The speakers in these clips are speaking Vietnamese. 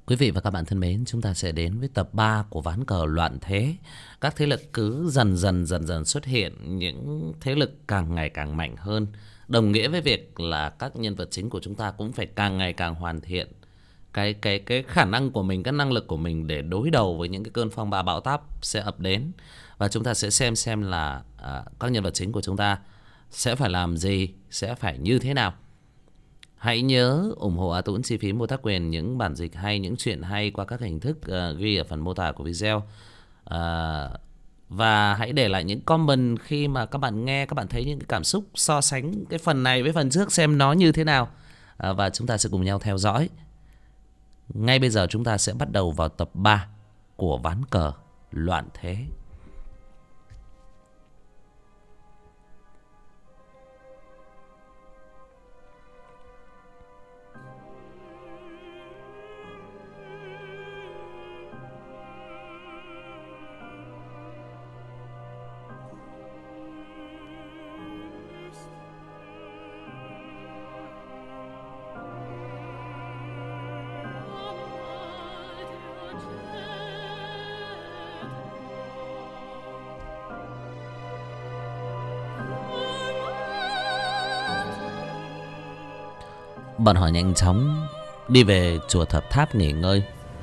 Quý vị và các bạn thân mến, chúng ta sẽ đến với tập 3 của ván cờ loạn thế. Các thế lực cứ dần dần xuất hiện, những thế lực càng ngày càng mạnh hơn. Đồng nghĩa với việc là các nhân vật chính của chúng ta cũng phải càng ngày càng hoàn thiện cái khả năng của mình, cái năng lực của mình để đối đầu với những cái cơn phong ba bão táp sẽ ập đến. Và chúng ta sẽ xem là các nhân vật chính của chúng ta sẽ phải làm gì, sẽ phải như thế nào. Hãy nhớ ủng hộ A Tũng chi phí mua tác quyền những bản dịch hay, những chuyện hay qua các hình thức ghi ở phần mô tả của video. Và hãy để lại những comment khi mà các bạn nghe, các bạn thấy những cái cảm xúc, so sánh cái phần này với phần trước xem nó như thế nào. Và chúng ta sẽ cùng nhau theo dõi. Ngay bây giờ chúng ta sẽ bắt đầu vào tập 3 của ván cờ loạn thế. Bọn họ nhanh chóng đi về chùa Thập Tháp nghỉ ngơi.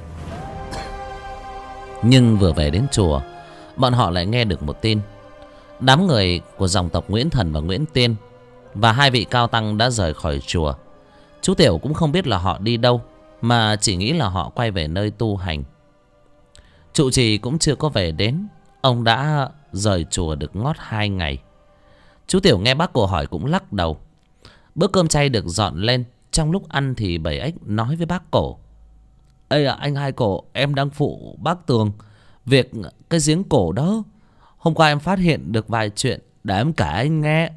Nhưng vừa về đến chùa, bọn họ lại nghe được một tin. Đám người của dòng tộc Nguyễn Thần và Nguyễn Tiên và hai vị cao tăng đã rời khỏi chùa. Chú Tiểu cũng không biết là họ đi đâu, mà chỉ nghĩ là họ quay về nơi tu hành. Trụ trì cũng chưa có về đến. Ông đã rời chùa được ngót 2 ngày. Chú Tiểu nghe bác Cổ hỏi cũng lắc đầu. Bữa cơm chay được dọn lên. Trong lúc ăn thì Bảy Ếch nói với bác Cổ: "Ê anh Hai Cổ, em đang phụ bác Tường việc cái giếng cổ đó. Hôm qua em phát hiện được vài chuyện, để em kể anh nghe."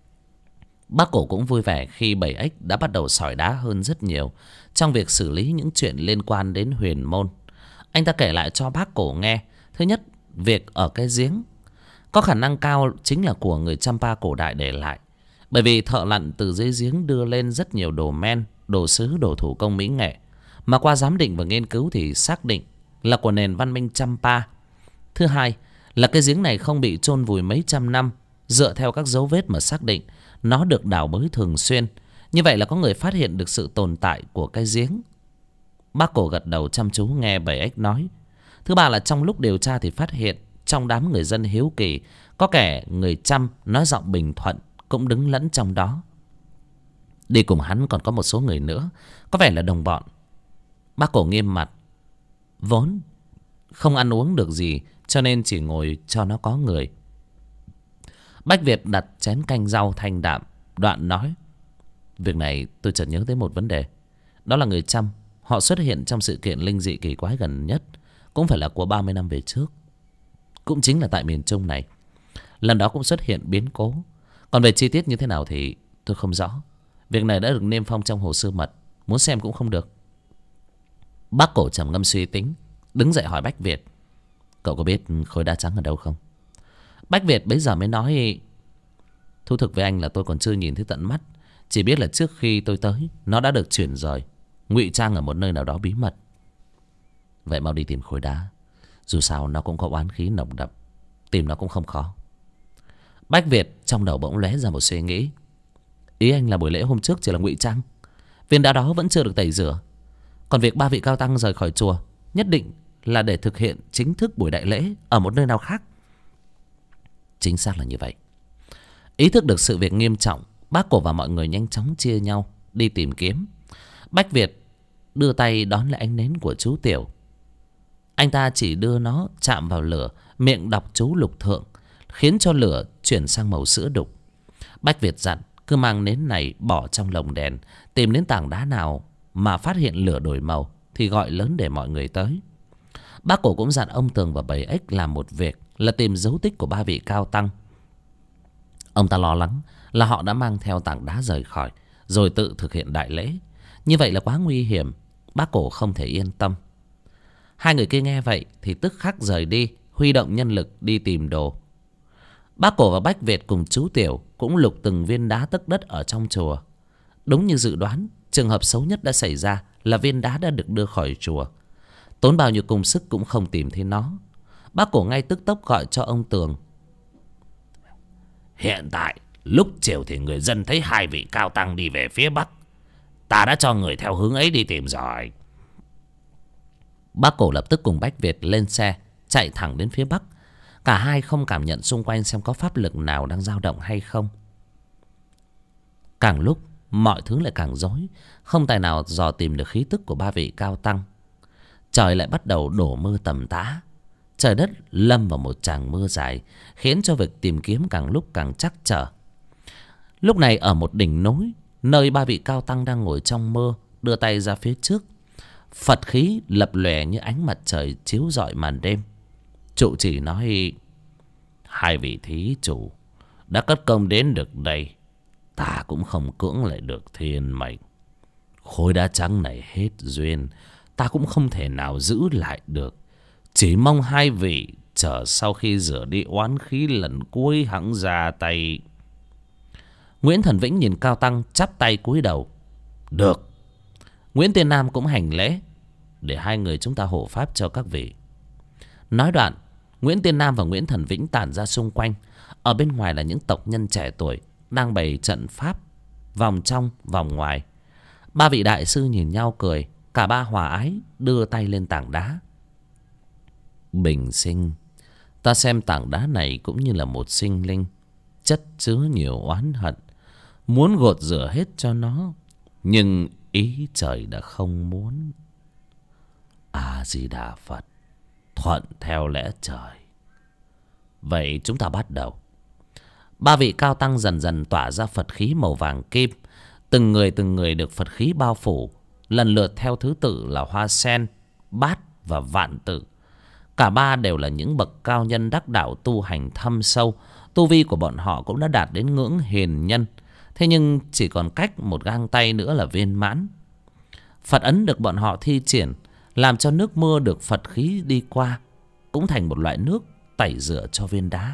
Bác Cổ cũng vui vẻ khi Bảy Ếch đã bắt đầu sỏi đá hơn rất nhiều trong việc xử lý những chuyện liên quan đến huyền môn. Anh ta kể lại cho bác Cổ nghe. Thứ nhất, việc ở cái giếng có khả năng cao chính là của người Champa cổ đại để lại. Bởi vì thợ lặn từ dưới giếng đưa lên rất nhiều đồ men, đồ sứ, đồ thủ công mỹ nghệ, mà qua giám định và nghiên cứu thì xác định là của nền văn minh Champa. Thứ hai là cái giếng này không bị chôn vùi mấy trăm năm. Dựa theo các dấu vết mà xác định, nó được đào bới thường xuyên. Như vậy là có người phát hiện được sự tồn tại của cái giếng. Bác Cổ gật đầu chăm chú nghe Bảy Ếch nói. Thứ ba là trong lúc điều tra thì phát hiện trong đám người dân hiếu kỳ có kẻ người Chăm nói giọng bình thuận cũng đứng lẫn trong đó. Đi cùng hắn còn có một số người nữa, có vẻ là đồng bọn. Bác Cổ nghiêm mặt. Vốn không ăn uống được gì, cho nên chỉ ngồi cho nó có người. Bách Việt đặt chén canh rau thanh đạm, đoạn nói: "Việc này tôi chợt nhớ tới một vấn đề. Đó là người Chăm, họ xuất hiện trong sự kiện linh dị kỳ quái gần nhất cũng phải là của 30 năm về trước. Cũng chính là tại miền Trung này. Lần đó cũng xuất hiện biến cố. Còn về chi tiết như thế nào thì tôi không rõ. Việc này đã được niêm phong trong hồ sơ mật, muốn xem cũng không được." Bác Cổ trầm ngâm suy tính, đứng dậy hỏi Bách Việt: "Cậu có biết khối đá trắng ở đâu không?" Bách Việt bấy giờ mới nói: "Thú thực với anh là tôi còn chưa nhìn thấy tận mắt. Chỉ biết là trước khi tôi tới, nó đã được chuyển rời, ngụy trang ở một nơi nào đó bí mật." "Vậy mau đi tìm khối đá. Dù sao nó cũng có oán khí nồng đậm, tìm nó cũng không khó." Bách Việt trong đầu bỗng lóe ra một suy nghĩ. Ý anh là buổi lễ hôm trước chỉ là ngụy trang, viên đá đó vẫn chưa được tẩy rửa. Còn việc ba vị cao tăng rời khỏi chùa nhất định là để thực hiện chính thức buổi đại lễ ở một nơi nào khác. Chính xác là như vậy. Ý thức được sự việc nghiêm trọng, bác Cổ và mọi người nhanh chóng chia nhau đi tìm kiếm. Bách Việt đưa tay đón lại ánh nến của chú Tiểu. Anh ta chỉ đưa nó chạm vào lửa, miệng đọc chú lục thượng, khiến cho lửa chuyển sang màu sữa đục. Bách Việt dặn cứ mang nến này bỏ trong lồng đèn, tìm đến tảng đá nào mà phát hiện lửa đổi màu thì gọi lớn để mọi người tới. Bác Cổ cũng dặn ông Tường và Bảy Ếch làm một việc là tìm dấu tích của ba vị cao tăng. Ông ta lo lắng là họ đã mang theo tảng đá rời khỏi rồi tự thực hiện đại lễ. Như vậy là quá nguy hiểm, bác Cổ không thể yên tâm. Hai người kia nghe vậy thì tức khắc rời đi, huy động nhân lực đi tìm đồ. Bác Cổ và Bách Việt cùng chú Tiểu cũng lục từng viên đá tấc đất ở trong chùa. Đúng như dự đoán, trường hợp xấu nhất đã xảy ra là viên đá đã được đưa khỏi chùa. Tốn bao nhiêu công sức cũng không tìm thấy nó. Bác Cổ ngay tức tốc gọi cho ông Tường. Hiện tại lúc chiều thì người dân thấy hai vị cao tăng đi về phía bắc. Ta đã cho người theo hướng ấy đi tìm rồi. Bác Cổ lập tức cùng Bách Việt lên xe chạy thẳng đến phía bắc. Cả hai không cảm nhận xung quanh xem có pháp lực nào đang dao động hay không. Càng lúc mọi thứ lại càng rối, không tài nào dò tìm được khí tức của ba vị cao tăng. Trời lại bắt đầu đổ mưa tầm tã. Trời đất lâm vào một tràng mưa dài, khiến cho việc tìm kiếm càng lúc càng trắc trở. Lúc này ở một đỉnh núi, nơi ba vị cao tăng đang ngồi trong mưa, đưa tay ra phía trước, Phật khí lập lòe như ánh mặt trời chiếu rọi màn đêm. Trụ trì nói: hai vị thí chủ đã cất công đến được đây, ta cũng không cưỡng lại được thiên mệnh. Khối đá trắng này hết duyên, ta cũng không thể nào giữ lại được. Chỉ mong hai vị chờ sau khi rửa đi oán khí lần cuối hẵng ra tay. Nguyễn Thần Vĩnh nhìn cao tăng chắp tay cúi đầu. Được. Nguyễn Tiên Nam cũng hành lễ. Để hai người chúng ta hộ pháp cho các vị. Nói đoạn, Nguyễn Tiên Nam và Nguyễn Thần Vĩnh tản ra xung quanh. Ở bên ngoài là những tộc nhân trẻ tuổi đang bày trận pháp, vòng trong vòng ngoài. Ba vị đại sư nhìn nhau cười. Cả ba hòa ái đưa tay lên tảng đá. Bình sinh, ta xem tảng đá này cũng như là một sinh linh chất chứa nhiều oán hận, muốn gột rửa hết cho nó, nhưng ý trời đã không muốn. A Di Đà Phật, thuận theo lẽ trời. Vậy chúng ta bắt đầu. Ba vị cao tăng dần dần tỏa ra Phật khí màu vàng kim. Từng người được Phật khí bao phủ, lần lượt theo thứ tự là Hoa Sen, Bát và Vạn Tự. Cả ba đều là những bậc cao nhân đắc đạo tu hành thâm sâu. Tu vi của bọn họ cũng đã đạt đến ngưỡng hiền nhân. Thế nhưng chỉ còn cách một gang tay nữa là viên mãn. Phật ấn được bọn họ thi triển, làm cho nước mưa được Phật khí đi qua cũng thành một loại nước tẩy rửa cho viên đá.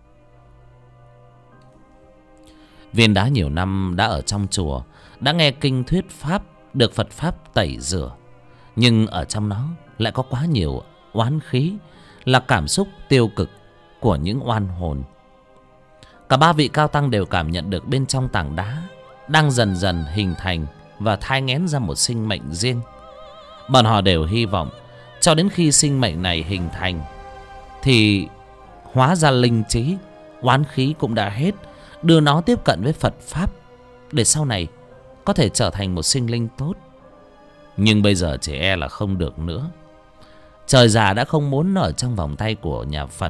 Viên đá nhiều năm đã ở trong chùa, đã nghe kinh thuyết pháp, được Phật pháp tẩy rửa. Nhưng ở trong nó lại có quá nhiều oán khí, là cảm xúc tiêu cực của những oan hồn. Cả ba vị cao tăng đều cảm nhận được bên trong tảng đá đang dần dần hình thành và thai nghén ra một sinh mệnh riêng. Bọn họ đều hy vọng cho đến khi sinh mệnh này hình thành thì hóa ra linh trí, oán khí cũng đã hết, đưa nó tiếp cận với Phật pháp để sau này có thể trở thành một sinh linh tốt. Nhưng bây giờ chỉ e là không được nữa. Trời già đã không muốn nó ở trong vòng tay của nhà Phật.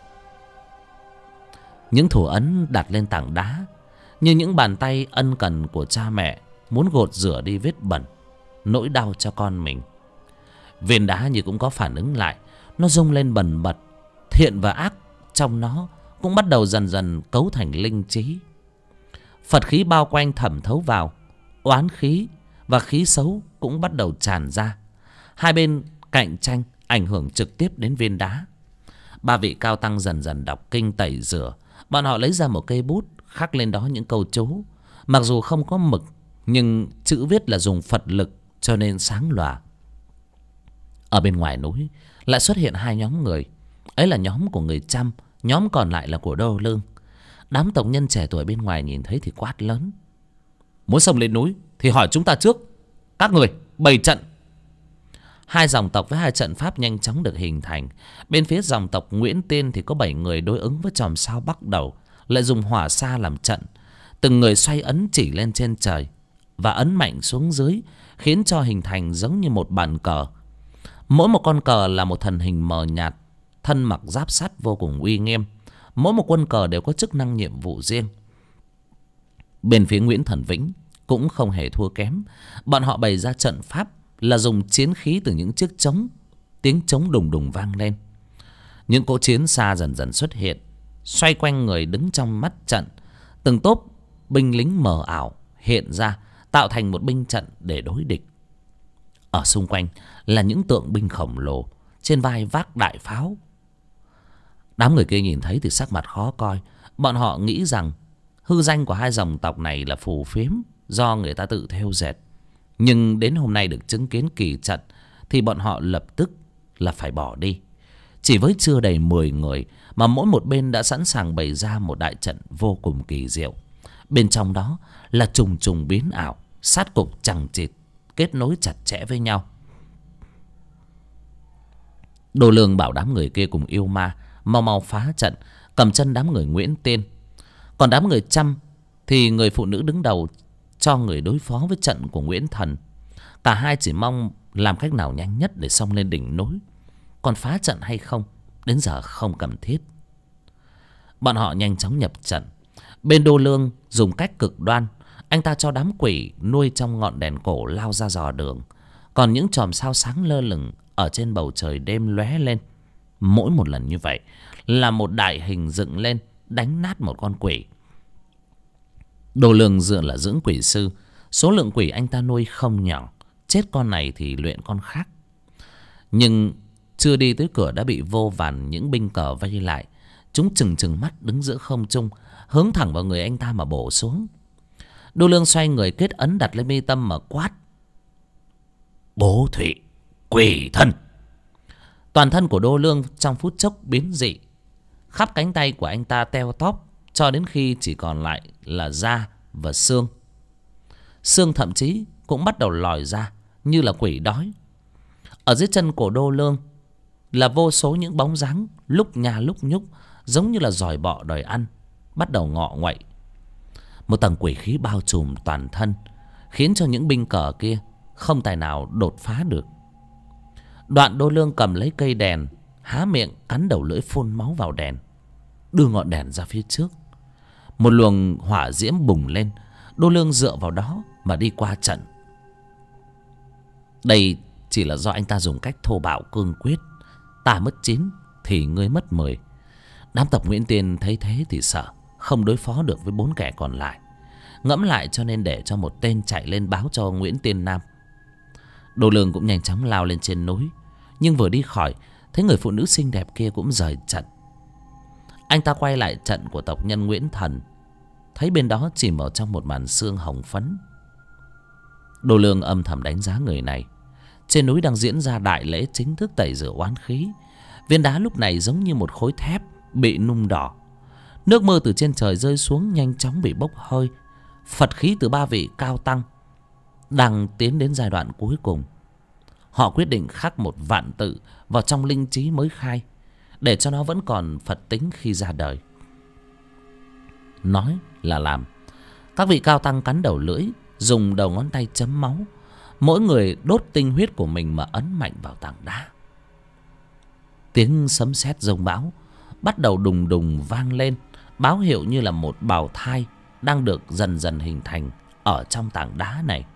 Những thủ ấn đặt lên tảng đá như những bàn tay ân cần của cha mẹ, muốn gột rửa đi vết bẩn, nỗi đau cho con mình. Viên đá như cũng có phản ứng lại, nó rung lên bần bật. Thiện và ác trong nó cũng bắt đầu dần dần cấu thành linh trí. Phật khí bao quanh thẩm thấu vào, oán khí và khí xấu cũng bắt đầu tràn ra. Hai bên cạnh tranh, ảnh hưởng trực tiếp đến viên đá. Ba vị cao tăng dần dần đọc kinh tẩy rửa. Bọn họ lấy ra một cây bút, khắc lên đó những câu chú. Mặc dù không có mực, nhưng chữ viết là dùng Phật lực cho nên sáng lòa. Ở bên ngoài núi lại xuất hiện hai nhóm người. Ấy là nhóm của người Chăm, nhóm còn lại là của Đô Lương. Đám tộc nhân trẻ tuổi bên ngoài nhìn thấy thì quát lớn: muốn xông lên núi thì hỏi chúng ta trước. Các người bày trận. Hai dòng tộc với hai trận pháp nhanh chóng được hình thành. Bên phía dòng tộc Nguyễn Tiên thì có 7 người đối ứng với chòm sao bắc đầu, lại dùng hỏa sa làm trận. Từng người xoay ấn chỉ lên trên trời và ấn mạnh xuống dưới, khiến cho hình thành giống như một bàn cờ. Mỗi một con cờ là một thần hình mờ nhạt, thân mặc giáp sắt vô cùng uy nghiêm. Mỗi một quân cờ đều có chức năng nhiệm vụ riêng. Bên phía Nguyễn Thần Vĩnh cũng không hề thua kém. Bọn họ bày ra trận pháp là dùng chiến khí từ những chiếc trống. Tiếng trống đùng đùng vang lên. Những cỗ chiến xa dần dần xuất hiện, xoay quanh người đứng trong mắt trận. Từng tốp binh lính mờ ảo hiện ra, tạo thành một binh trận để đối địch. Ở xung quanh là những tượng binh khổng lồ, trên vai vác đại pháo. Đám người kia nhìn thấy thì sắc mặt khó coi. Bọn họ nghĩ rằng hư danh của hai dòng tộc này là phù phiếm, do người ta tự thêu dệt. Nhưng đến hôm nay được chứng kiến kỳ trận thì bọn họ lập tức là phải bỏ đi. Chỉ với chưa đầy 10 người mà mỗi một bên đã sẵn sàng bày ra một đại trận vô cùng kỳ diệu. Bên trong đó là trùng trùng biến ảo, sát cục chằng chịt, kết nối chặt chẽ với nhau. Đô Lương bảo đám người kia cùng yêu ma mau mau phá trận, cầm chân đám người Nguyễn Tiên. Còn đám người Trăm thì người phụ nữ đứng đầu cho người đối phó với trận của Nguyễn Thần. Cả hai chỉ mong làm cách nào nhanh nhất để xông lên đỉnh núi. Còn phá trận hay không, đến giờ không cần thiết. Bọn họ nhanh chóng nhập trận. Bên Đô Lương dùng cách cực đoan. Anh ta cho đám quỷ nuôi trong ngọn đèn cổ lao ra dò đường. Còn những chòm sao sáng lơ lửng ở trên bầu trời đêm lóe lên. Mỗi một lần như vậy là một đại hình dựng lên đánh nát một con quỷ. Đô Lương dựa là dưỡng quỷ sư. Số lượng quỷ anh ta nuôi không nhỏ. Chết con này thì luyện con khác. Nhưng chưa đi tới cửa đã bị vô vàn những binh cờ vây lại. Chúng trừng trừng mắt đứng giữa không trung, hướng thẳng vào người anh ta mà bổ xuống. Đô Lương xoay người kết ấn đặt lên mi tâm mà quát: Bố Thụy quỷ thân! Toàn thân của Đô Lương trong phút chốc biến dị. Khắp cánh tay của anh ta teo tóp cho đến khi chỉ còn lại là da và xương. Xương thậm chí cũng bắt đầu lòi ra như là quỷ đói. Ở dưới chân của Đô Lương là vô số những bóng dáng lúc nhà lúc nhúc, giống như là giòi bọ đòi ăn, bắt đầu ngọ nguậy. Một tầng quỷ khí bao trùm toàn thân, khiến cho những binh cờ kia không tài nào đột phá được. Đoạn Đô Lương cầm lấy cây đèn, há miệng cắn đầu lưỡi phun máu vào đèn, đưa ngọn đèn ra phía trước. Một luồng hỏa diễm bùng lên. Đô Lương dựa vào đó mà đi qua trận. Đây chỉ là do anh ta dùng cách thô bạo cương quyết. Ta mất 9 thì ngươi mất 10. Đám tộc Nguyễn Tiên thấy thế thì sợ không đối phó được với 4 kẻ còn lại. Ngẫm lại cho nên để cho một tên chạy lên báo cho Nguyễn Tiên Nam. Đô Lương cũng nhanh chóng lao lên trên núi. Nhưng vừa đi khỏi, thấy người phụ nữ xinh đẹp kia cũng rời trận. Anh ta quay lại trận của tộc nhân Nguyễn Thần, thấy bên đó chìm ở trong một màn sương hồng phấn. Đô Lương âm thầm đánh giá người này. Trên núi đang diễn ra đại lễ chính thức tẩy rửa oán khí. Viên đá lúc này giống như một khối thép bị nung đỏ. Nước mưa từ trên trời rơi xuống nhanh chóng bị bốc hơi. Phật khí từ 3 vị cao tăng đang tiến đến giai đoạn cuối cùng. Họ quyết định khắc một vạn tự vào trong linh trí mới khai, để cho nó vẫn còn Phật tính khi ra đời. Nói là làm. Các vị cao tăng cắn đầu lưỡi, dùng đầu ngón tay chấm máu, mỗi người đốt tinh huyết của mình mà ấn mạnh vào tảng đá. Tiếng sấm sét giông bão bắt đầu đùng đùng vang lên, báo hiệu như là một bào thai đang được dần dần hình thành ở trong tảng đá này.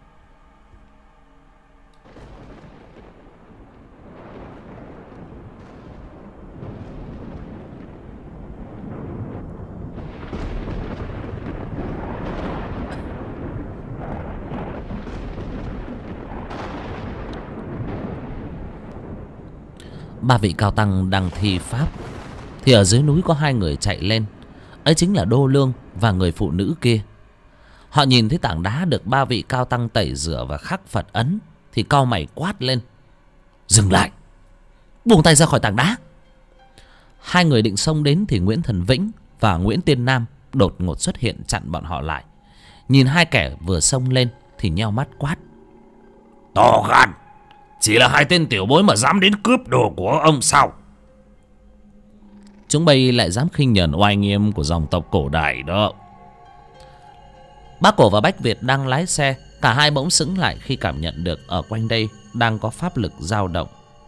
Ba vị cao tăng đang thi pháp thì ở dưới núi có 2 người chạy lên. Ấy chính là Đô Lương và người phụ nữ kia. Họ nhìn thấy tảng đá được 3 vị cao tăng tẩy rửa và khắc Phật ấn thì cau mày quát lên: Dừng lại! Buông tay ra khỏi tảng đá! 2 người định xông đến thì Nguyễn Thần Vĩnh và Nguyễn Tiên Nam đột ngột xuất hiện chặn bọn họ lại. Nhìn 2 kẻ vừa xông lên thì nheo mắt quát: To gan! Chỉ là 2 tên tiểu bối mà dám đến cướp đồ của ông sao? Chúng bây lại dám khinh nhờn oai nghiêm của dòng tộc cổ đại đó. Bác Cổ và Bách Việt đang lái xe. Cả hai bỗng sững lại khi cảm nhận được ở quanh đây đang có pháp lực dao động.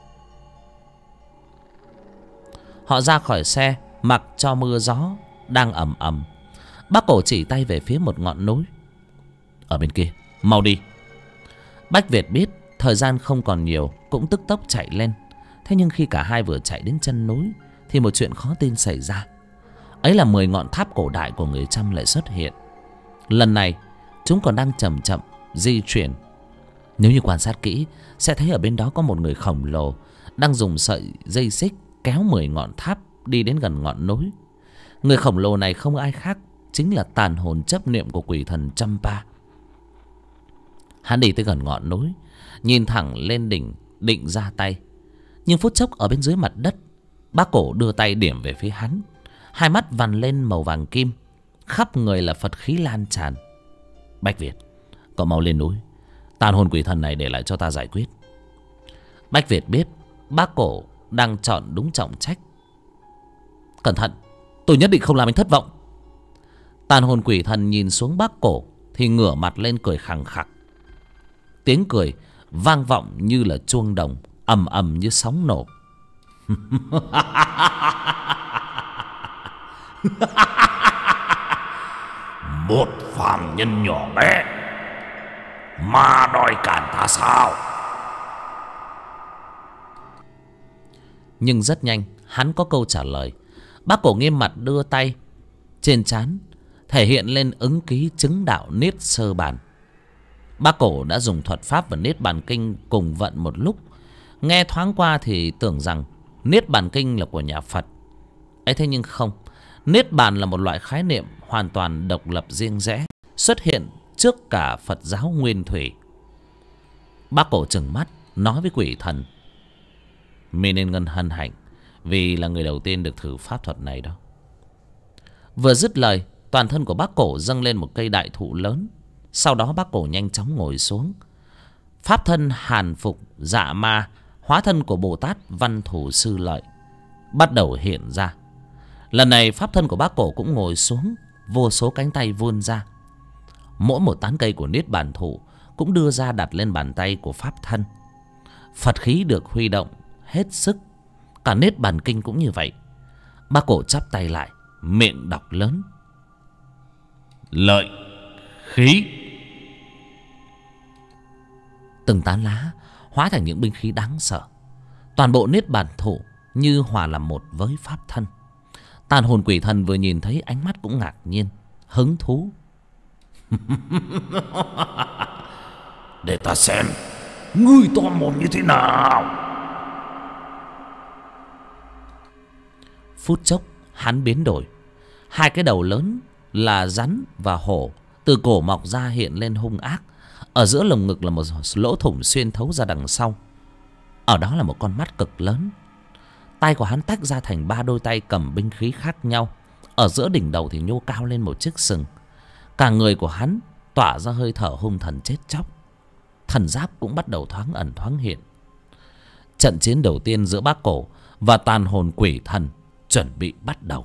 Họ ra khỏi xe, mặc cho mưa gió đang ầm ầm. Bác Cổ chỉ tay về phía một ngọn núi: Ở bên kia, mau đi! Bách Việt biết thời gian không còn nhiều, cũng tức tốc chạy lên. Thế nhưng khi cả hai vừa chạy đến chân núi thì một chuyện khó tin xảy ra. Ấy là 10 ngọn tháp cổ đại của người Chăm lại xuất hiện. Lần này chúng còn đang chậm chậm di chuyển. Nếu như quan sát kỹ sẽ thấy ở bên đó có một người khổng lồ đang dùng sợi dây xích kéo 10 ngọn tháp đi đến gần ngọn núi. Người khổng lồ này không ai khác chính là tàn hồn chấp niệm của quỷ thần Champa. Hắn đi tới gần ngọn núi, nhìn thẳng lên đỉnh định ra tay. Nhưng phút chốc ở bên dưới mặt đất, bác cổ đưa tay điểm về phía hắn. Hai mắt vằn lên màu vàng kim, khắp người là Phật khí lan tràn. Bách Việt, cậu mau lên núi, tàn hồn quỷ thần này để lại cho ta giải quyết. Bách Việt biết bác cổ đang chọn đúng trọng trách. Cẩn thận, tôi nhất định không làm anh thất vọng. Tàn hồn quỷ thần nhìn xuống bác cổ thì ngửa mặt lên cười khằng khặc. Tiếng cười vang vọng như là chuông đồng, ầm ầm như sóng nổ. Một phàm nhân nhỏ bé mà đòi cản ta sao? Nhưng rất nhanh hắn có câu trả lời. Bác cổ nghiêm mặt đưa tay trên trán, thể hiện lên ứng ký chứng đạo niết sơ bàn. Bác cổ đã dùng thuật pháp và niết bàn kinh cùng vận một lúc. Nghe thoáng qua thì tưởng rằng niết bàn kinh là của nhà Phật ấy, thế nhưng không. Niết bàn là một loại khái niệm hoàn toàn độc lập riêng rẽ, xuất hiện trước cả Phật giáo nguyên thủy. Bác cổ trừng mắt nói với quỷ thần: "Mi nên ngân hân hạnh, vì là người đầu tiên được thử pháp thuật này đó." Vừa dứt lời, toàn thân của bác cổ dâng lên một cây đại thụ lớn. Sau đó bác cổ nhanh chóng ngồi xuống. Pháp thân hàn phục dạ ma, hóa thân của Bồ Tát Văn Thủ Sư Lợi bắt đầu hiện ra. Lần này pháp thân của bác cổ cũng ngồi xuống, vô số cánh tay vươn ra. Mỗi một tán cây của niết bàn thụ cũng đưa ra đặt lên bàn tay của pháp thân. Phật khí được huy động hết sức, cả niết bàn kinh cũng như vậy. Bác cổ chắp tay lại, miệng đọc lớn: "Lợi khí." Từng tán lá hóa thành những binh khí đáng sợ. Toàn bộ niết bàn thụ như hòa làm một với pháp thân. Tàn hồn quỷ thần vừa nhìn thấy ánh mắt cũng ngạc nhiên, hứng thú. Để ta xem ngươi to mồm như thế nào. Phút chốc hắn biến đổi. Hai cái đầu lớn là rắn và hổ từ cổ mọc ra hiện lên hung ác. Ở giữa lồng ngực là một lỗ thủng xuyên thấu ra đằng sau. Ở đó là một con mắt cực lớn. Tay của hắn tách ra thành ba đôi tay cầm binh khí khác nhau. Ở giữa đỉnh đầu thì nhô cao lên một chiếc sừng. Cả người của hắn tỏa ra hơi thở hung thần chết chóc. Thần giáp cũng bắt đầu thoáng ẩn thoáng hiện. Trận chiến đầu tiên giữa bác cổ và tàn hồn quỷ thần chuẩn bị bắt đầu.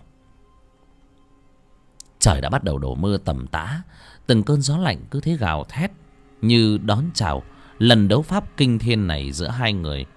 Trời đã bắt đầu đổ mưa tầm tã. Từng cơn gió lạnh cứ thế gào thét như đón chào lần đấu pháp kinh thiên này giữa hai người.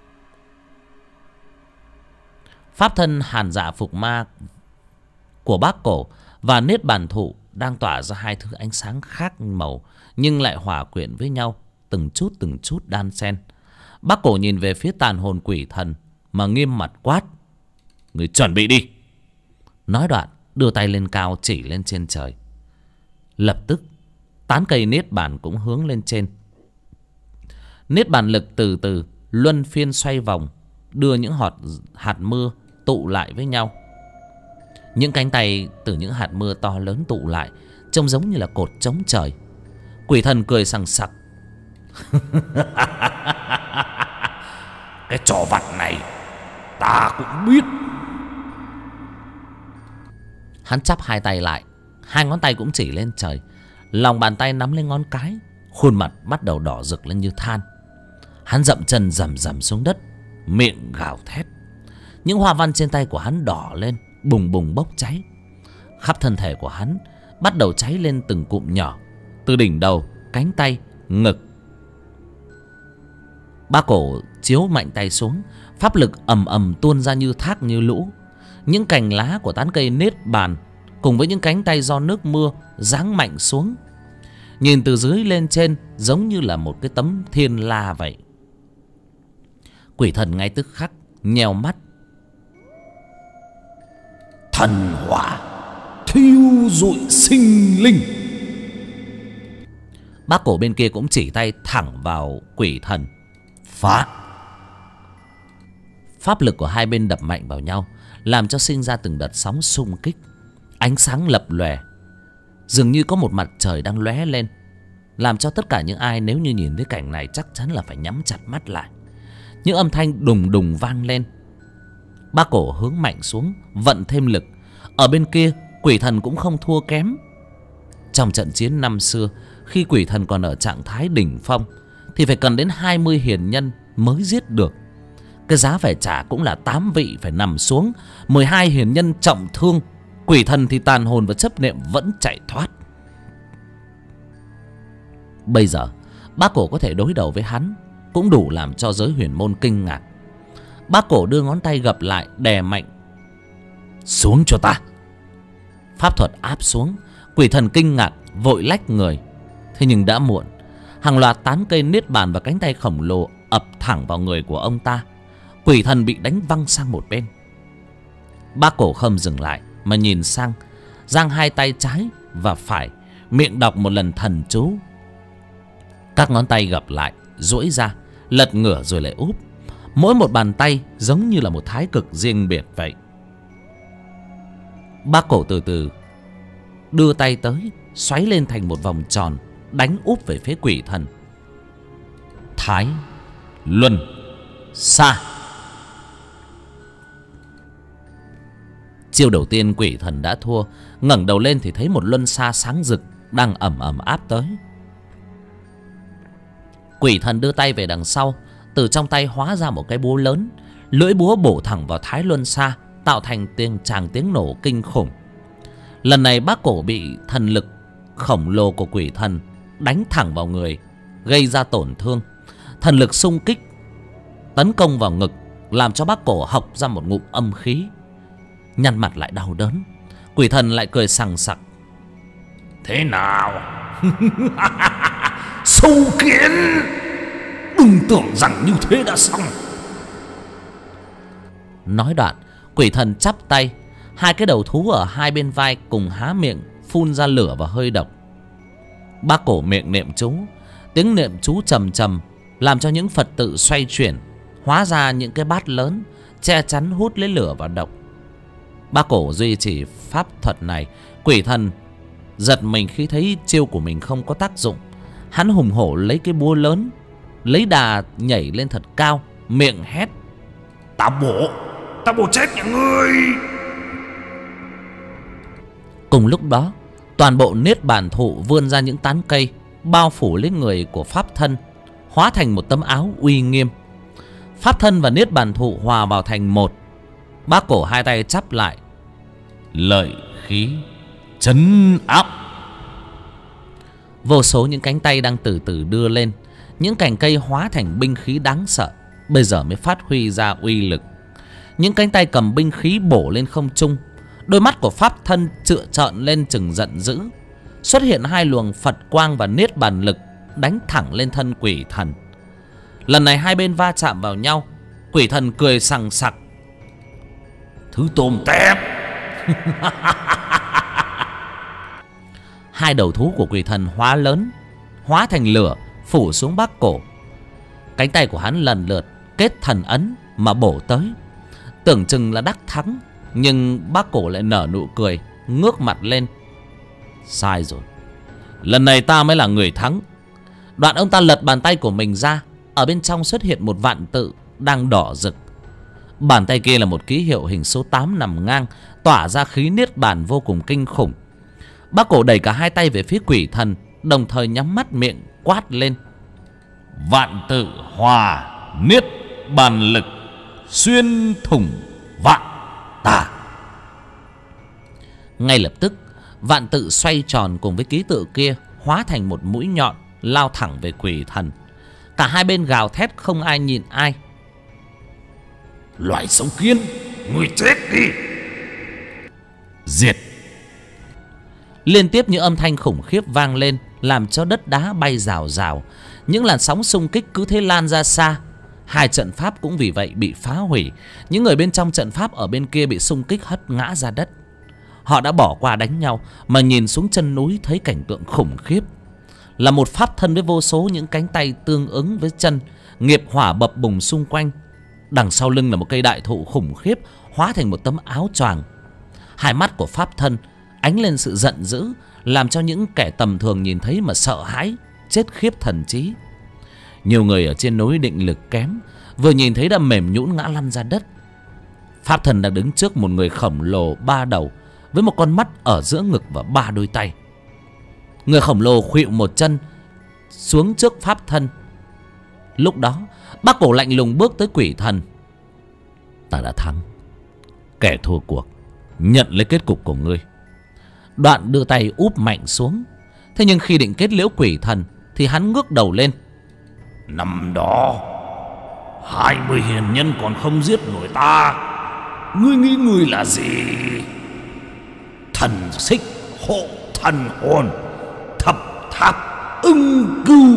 Pháp thân hàn dạ phục ma của bác cổ và niết bàn thụ đang tỏa ra hai thứ ánh sáng khác màu, nhưng lại hòa quyện với nhau, từng chút đan xen. Bác cổ nhìn về phía tàn hồn quỷ thần mà nghiêm mặt quát: "Người chuẩn bị đi." Nói đoạn đưa tay lên cao chỉ lên trên trời. Lập tức tán cây niết bàn cũng hướng lên trên. Niết bàn lực từ từ luân phiên xoay vòng, đưa những hạt mưa tụ lại với nhau. Những cánh tay từ những hạt mưa to lớn tụ lại, trông giống như là cột chống trời. Quỷ thần cười sằng sặc: "Cái trò vặt này ta cũng biết." Hắn chắp hai tay lại, hai ngón tay cũng chỉ lên trời. Lòng bàn tay nắm lên ngón cái, khuôn mặt bắt đầu đỏ rực lên như than. Hắn dậm chân rầm rầm xuống đất, miệng gào thét. Những hoa văn trên tay của hắn đỏ lên, bùng bùng bốc cháy. Khắp thân thể của hắn bắt đầu cháy lên từng cụm nhỏ, từ đỉnh đầu, cánh tay, ngực. Bác cổ chiếu mạnh tay xuống, pháp lực ầm ầm tuôn ra như thác như lũ. Những cành lá của tán cây niết bàn cùng với những cánh tay do nước mưa giáng mạnh xuống, nhìn từ dưới lên trên giống như là một cái tấm thiên la vậy. Quỷ thần ngay tức khắc nheo mắt. Thần hỏa thiêu rụi sinh linh. Bác cổ bên kia cũng chỉ tay thẳng vào quỷ thần. Phá. Pháp lực của hai bên đập mạnh vào nhau, làm cho sinh ra từng đợt sóng xung kích. Ánh sáng lập lòe, dường như có một mặt trời đang lóe lên, làm cho tất cả những ai nếu như nhìn thấy cảnh này chắc chắn là phải nhắm chặt mắt lại. những âm thanh đùng đùng vang lên. Bác Cổ hướng mạnh xuống, vận thêm lực. Ở bên kia, quỷ thần cũng không thua kém. Trong trận chiến năm xưa, khi quỷ thần còn ở trạng thái đỉnh phong, thì phải cần đến 20 hiền nhân mới giết được. Cái giá phải trả cũng là 8 vị phải nằm xuống, 12 hiền nhân trọng thương. Quỷ thần thì tàn hồn và chấp niệm vẫn chạy thoát. Bây giờ Bác Cổ có thể đối đầu với hắn cũng đủ làm cho giới huyền môn kinh ngạc. Bác Cổ đưa ngón tay gập lại, đè mạnh. Xuống cho ta. Pháp thuật áp xuống. Quỷ thần kinh ngạc vội lách người. Thế nhưng đã muộn. Hàng loạt tán cây niết bàn và cánh tay khổng lồ ập thẳng vào người của ông ta. Quỷ thần bị đánh văng sang một bên. Bác Cổ không dừng lại mà nhìn sang, giang hai tay trái và phải, miệng đọc một lần thần chú. Các ngón tay gập lại, duỗi ra, lật ngửa rồi lại úp. Mỗi một bàn tay giống như là một thái cực riêng biệt vậy. Bác Cổ từ từ đưa tay tới, xoáy lên thành một vòng tròn, đánh úp về phía quỷ thần. Thái Luân Xa. Chiêu đầu tiên quỷ thần đã thua. Ngẩng đầu lên thì thấy một luân xa sáng rực đang ầm ầm áp tới. Quỷ thần đưa tay về đằng sau, từ trong tay hóa ra một cái búa lớn. Lưỡi búa bổ thẳng vào Thái Luân Xa, tạo thành tiếng nổ kinh khủng. Lần này Bác Cổ bị thần lực khổng lồ của quỷ thần đánh thẳng vào người, gây ra tổn thương. Thần lực xung kích tấn công vào ngực, làm cho Bác Cổ hộc ra một ngụm âm khí. Nhăn mặt lại đau đớn. Quỷ thần lại cười sằng sặc. Thế nào? Sâu kiến, đừng tưởng rằng như thế đã xong. Nói đoạn, quỷ thần chắp tay. Hai cái đầu thú ở hai bên vai cùng há miệng phun ra lửa và hơi độc. Bác Cổ miệng niệm chú. Tiếng niệm chú trầm trầm làm cho những Phật tự xoay chuyển, hóa ra những cái bát lớn che chắn hút lấy lửa và độc. Bác Cổ duy trì pháp thuật này. Quỷ thần giật mình khi thấy chiêu của mình không có tác dụng. Hắn hùng hổ lấy cái búa lớn, lấy đà nhảy lên thật cao, miệng hét. Ta bổ chết nhà ngươi. Cùng lúc đó, toàn bộ niết bàn thụ vươn ra những tán cây, bao phủ lấy người của pháp thân, hóa thành một tấm áo uy nghiêm. Pháp thân và niết bàn thụ hòa vào thành một. Bác Cổ hai tay chắp lại. Lợi khí trấn áp. Vô số những cánh tay đang từ từ đưa lên. Những cành cây hóa thành binh khí đáng sợ, bây giờ mới phát huy ra uy lực. Những cánh tay cầm binh khí bổ lên không trung. Đôi mắt của pháp thân trựa trợn lên chừng giận dữ. Xuất hiện hai luồng Phật quang và niết bàn lực đánh thẳng lên thân quỷ thần. Lần này hai bên va chạm vào nhau. Quỷ thần cười sằng sặc. Thứ tôm tép. Hai đầu thú của quỷ thần hóa lớn, hóa thành lửa phủ xuống Bác Cổ. Cánh tay của hắn lần lượt kết thần ấn mà bổ tới. Tưởng chừng là đắc thắng, nhưng Bác Cổ lại nở nụ cười, ngước mặt lên. Sai rồi, lần này ta mới là người thắng. Đoạn ông ta lật bàn tay của mình ra. Ở bên trong xuất hiện một vạn tự đang đỏ rực. Bàn tay kia là một ký hiệu hình số 8 nằm ngang, tỏa ra khí niết bàn vô cùng kinh khủng. Bác Cổ đẩy cả hai tay về phía quỷ thần, đồng thời nhắm mắt miệng quát lên. Vạn tự hòa niết bàn lực, xuyên thủng vạn tà. Ngay lập tức, vạn tự xoay tròn cùng với ký tự kia hóa thành một mũi nhọn lao thẳng về quỷ thần. Cả hai bên gào thét không ai nhìn ai. Loài sâu kiến, ngươi chết đi. Diệt. Liên tiếp những âm thanh khủng khiếp vang lên, làm cho đất đá bay rào rào. Những làn sóng xung kích cứ thế lan ra xa. Hai trận pháp cũng vì vậy bị phá hủy. Những người bên trong trận pháp ở bên kia bị xung kích hất ngã ra đất. Họ đã bỏ qua đánh nhau mà nhìn xuống chân núi thấy cảnh tượng khủng khiếp. Là một pháp thân với vô số những cánh tay tương ứng với chân, nghiệp hỏa bập bùng xung quanh. Đằng sau lưng là một cây đại thụ khủng khiếp hóa thành một tấm áo choàng. Hai mắt của pháp thân ánh lên sự giận dữ, làm cho những kẻ tầm thường nhìn thấy mà sợ hãi, chết khiếp thần trí. Nhiều người ở trên núi định lực kém, vừa nhìn thấy đã mềm nhũn ngã lăn ra đất. Pháp thân đang đứng trước một người khổng lồ 3 đầu, với một con mắt ở giữa ngực và 3 đôi tay. Người khổng lồ khuỵu một chân xuống trước pháp thân. Lúc đó Bác Cổ lạnh lùng bước tới quỷ thần. Ta đã thắng. Kẻ thua cuộc nhận lấy kết cục của ngươi. Đoạn đưa tay úp mạnh xuống. Thế nhưng khi định kết liễu quỷ thần thì hắn ngước đầu lên. Năm đó 20 hiền nhân còn không giết nổi ta. Ngươi nghĩ ngươi là gì? Thần xích hộ thần hồn, thập tháp ưng cưu.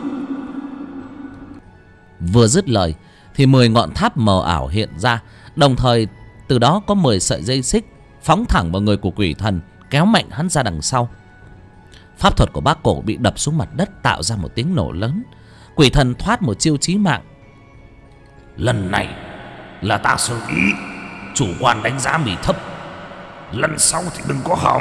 Vừa dứt lời thì 10 ngọn tháp mờ ảo hiện ra. Đồng thời từ đó có 10 sợi dây xích phóng thẳng vào người của quỷ thần, kéo mạnh hắn ra đằng sau. Pháp thuật của Bác Cổ bị đập xuống mặt đất, tạo ra một tiếng nổ lớn. Quỷ thần thoát một chiêu chí mạng. Lần này là ta sơ ý, chủ quan đánh giá mì thấp. Lần sau thì đừng có hòng.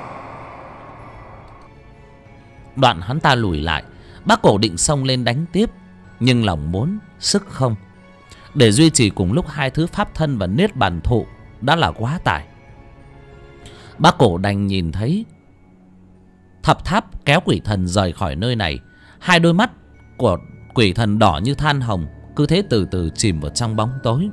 Đoạn hắn ta lùi lại. Bác Cổ định xông lên đánh tiếp, nhưng lòng muốn sức không. Để duy trì cùng lúc hai thứ pháp thân và niết bàn thụ đã là quá tải. Bác Cổ đành nhìn thấy thập tháp kéo quỷ thần rời khỏi nơi này. Hai đôi mắt của quỷ thần đỏ như than hồng, cứ thế từ từ chìm vào trong bóng tối.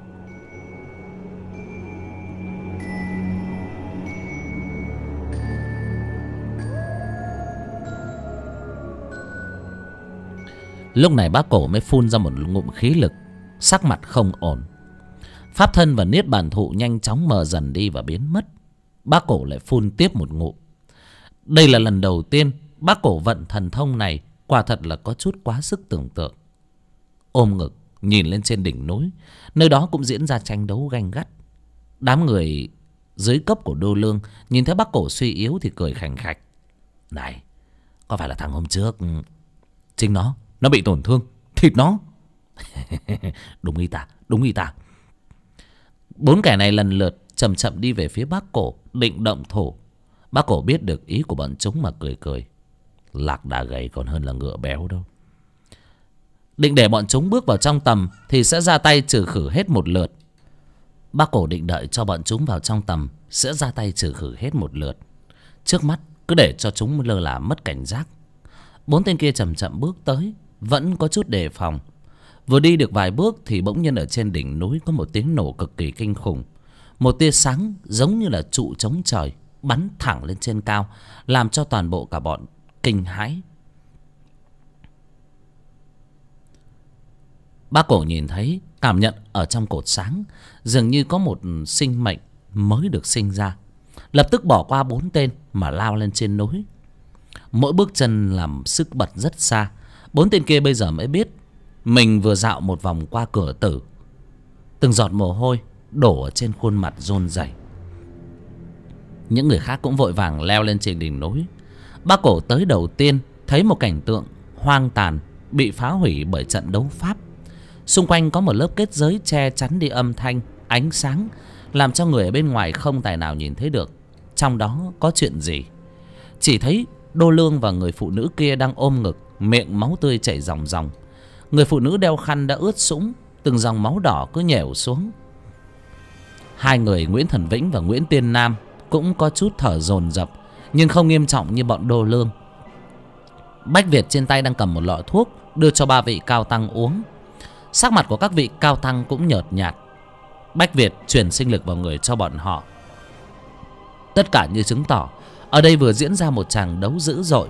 Lúc này Bác Cổ mới phun ra một ngụm khí lực, sắc mặt không ổn. Pháp thân và niết bàn thụ nhanh chóng mờ dần đi và biến mất. Bác Cổ lại phun tiếp một ngụm. Đây là lần đầu tiên Bác Cổ vận thần thông này, quả thật là có chút quá sức tưởng tượng. Ôm ngực nhìn lên trên đỉnh núi, nơi đó cũng diễn ra tranh đấu gay gắt. Đám người dưới cấp của Đô Lương nhìn thấy Bác Cổ suy yếu thì cười khành khạch. Này, có phải là thằng hôm trước chính nó bị tổn thương, thịt nó. Đúng ý ta, đúng ý ta. 4 kẻ này lần lượt chậm chậm đi về phía Bác Cổ, định động thổ. Bác Cổ biết được ý của bọn chúng mà cười cười. Lạc đà gầy còn hơn là ngựa béo đâu. Định để bọn chúng bước vào trong tầm thì sẽ ra tay trừ khử hết một lượt. Bác Cổ định đợi cho bọn chúng vào trong tầm sẽ ra tay trừ khử hết một lượt. Trước mắt cứ để cho chúng lơ là mất cảnh giác. 4 tên kia chậm chậm bước tới, vẫn có chút đề phòng. Vừa đi được vài bước thì bỗng nhiên ở trên đỉnh núi có một tiếng nổ cực kỳ kinh khủng. Một tia sáng giống như là trụ chống trời bắn thẳng lên trên cao, làm cho toàn bộ cả bọn kinh hãi. Bác Cổ nhìn thấy, cảm nhận ở trong cột sáng dường như có một sinh mệnh mới được sinh ra. Lập tức bỏ qua 4 tên mà lao lên trên núi. Mỗi bước chân làm sức bật rất xa. 4 tên kia bây giờ mới biết mình vừa dạo một vòng qua cửa tử. Từng giọt mồ hôi đổ ở trên khuôn mặt run rẩy. Những người khác cũng vội vàng leo lên trên đỉnh núi. Bác Cổ tới đầu tiên thấy một cảnh tượng hoang tàn bị phá hủy bởi trận đấu pháp. Xung quanh có một lớp kết giới che chắn đi âm thanh, ánh sáng, làm cho người ở bên ngoài không tài nào nhìn thấy được trong đó có chuyện gì. Chỉ thấy Đô Lương và người phụ nữ kia đang ôm ngực, miệng máu tươi chảy ròng ròng. Người phụ nữ đeo khăn đã ướt sũng, từng dòng máu đỏ cứ nhẻo xuống. Hai người Nguyễn Thần Vĩnh và Nguyễn Tiên Nam cũng có chút thở dồn dập, nhưng không nghiêm trọng như bọn Đô Lương. Bách Việt trên tay đang cầm một lọ thuốc đưa cho 3 vị cao tăng uống. Sắc mặt của các vị cao tăng cũng nhợt nhạt. Bách Việt truyền sinh lực vào người cho bọn họ. Tất cả như chứng tỏ ở đây vừa diễn ra một tràng đấu dữ dội.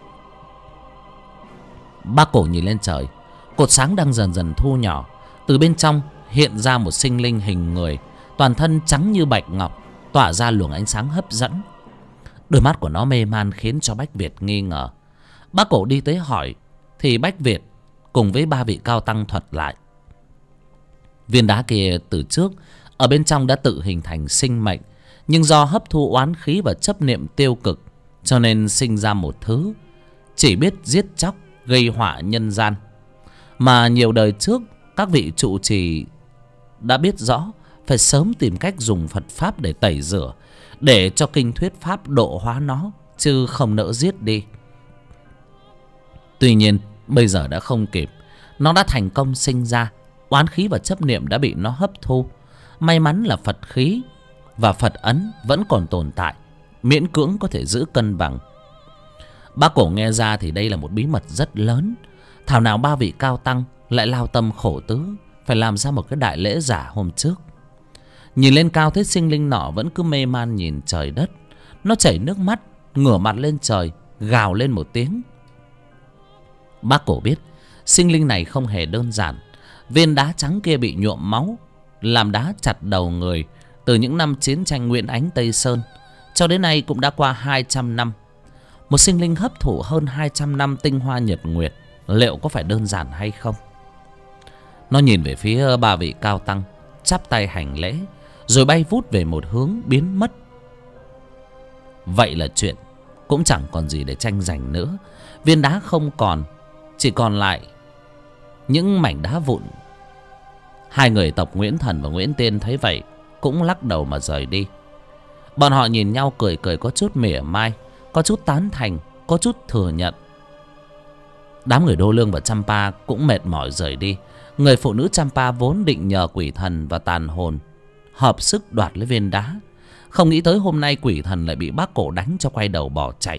Bác Cổ nhìn lên trời, cột sáng đang dần dần thu nhỏ. Từ bên trong hiện ra một sinh linh hình người, toàn thân trắng như bạch ngọc, tỏa ra luồng ánh sáng hấp dẫn. Đôi mắt của nó mê man khiến cho Bách Việt nghi ngờ. Bác Cổ đi tới hỏi thì Bách Việt cùng với 3 vị cao tăng thuật lại. Viên đá kia từ trước ở bên trong đã tự hình thành sinh mệnh, nhưng do hấp thu oán khí và chấp niệm tiêu cực, cho nên sinh ra một thứ chỉ biết giết chóc, gây họa nhân gian. Mà nhiều đời trước các vị trụ trì đã biết rõ phải sớm tìm cách dùng Phật Pháp để tẩy rửa, để cho kinh thuyết Pháp độ hóa nó, chứ không nỡ giết đi. Tuy nhiên bây giờ đã không kịp. Nó đã thành công sinh ra, Oán khí và chấp niệm đã bị nó hấp thu. May mắn là Phật khí và Phật ấn vẫn còn tồn tại, miễn cưỡng có thể giữ cân bằng. Bác Cổ nghe ra thì đây là một bí mật rất lớn. Thảo nào ba vị cao tăng lại lao tâm khổ tứ phải làm ra một cái đại lễ giả hôm trước. Nhìn lên cao thấy sinh linh nọ vẫn cứ mê man nhìn trời đất. Nó chảy nước mắt, ngửa mặt lên trời, gào lên một tiếng. Bác Cổ biết sinh linh này không hề đơn giản. Viên đá trắng kia bị nhuộm máu, làm đá chặt đầu người từ những năm chiến tranh Nguyễn Ánh Tây Sơn. Cho đến nay cũng đã qua 200 năm. Một sinh linh hấp thụ hơn 200 năm tinh hoa nhật nguyệt, liệu có phải đơn giản hay không? Nó nhìn về phía ba vị cao tăng, chắp tay hành lễ, rồi bay vút về một hướng biến mất. Vậy là chuyện cũng chẳng còn gì để tranh giành nữa. Viên đá không còn, chỉ còn lại những mảnh đá vụn. Hai người tộc Nguyễn Thần và Nguyễn Tiên thấy vậy cũng lắc đầu mà rời đi. Bọn họ nhìn nhau cười cười, có chút mỉa mai, có chút tán thành, có chút thừa nhận. Đám người Đô Lương và Champa cũng mệt mỏi rời đi. Người phụ nữ Champa vốn định nhờ quỷ thần và tàn hồn hợp sức đoạt lấy viên đá, không nghĩ tới hôm nay quỷ thần lại bị bác Cổ đánh cho quay đầu bỏ chạy.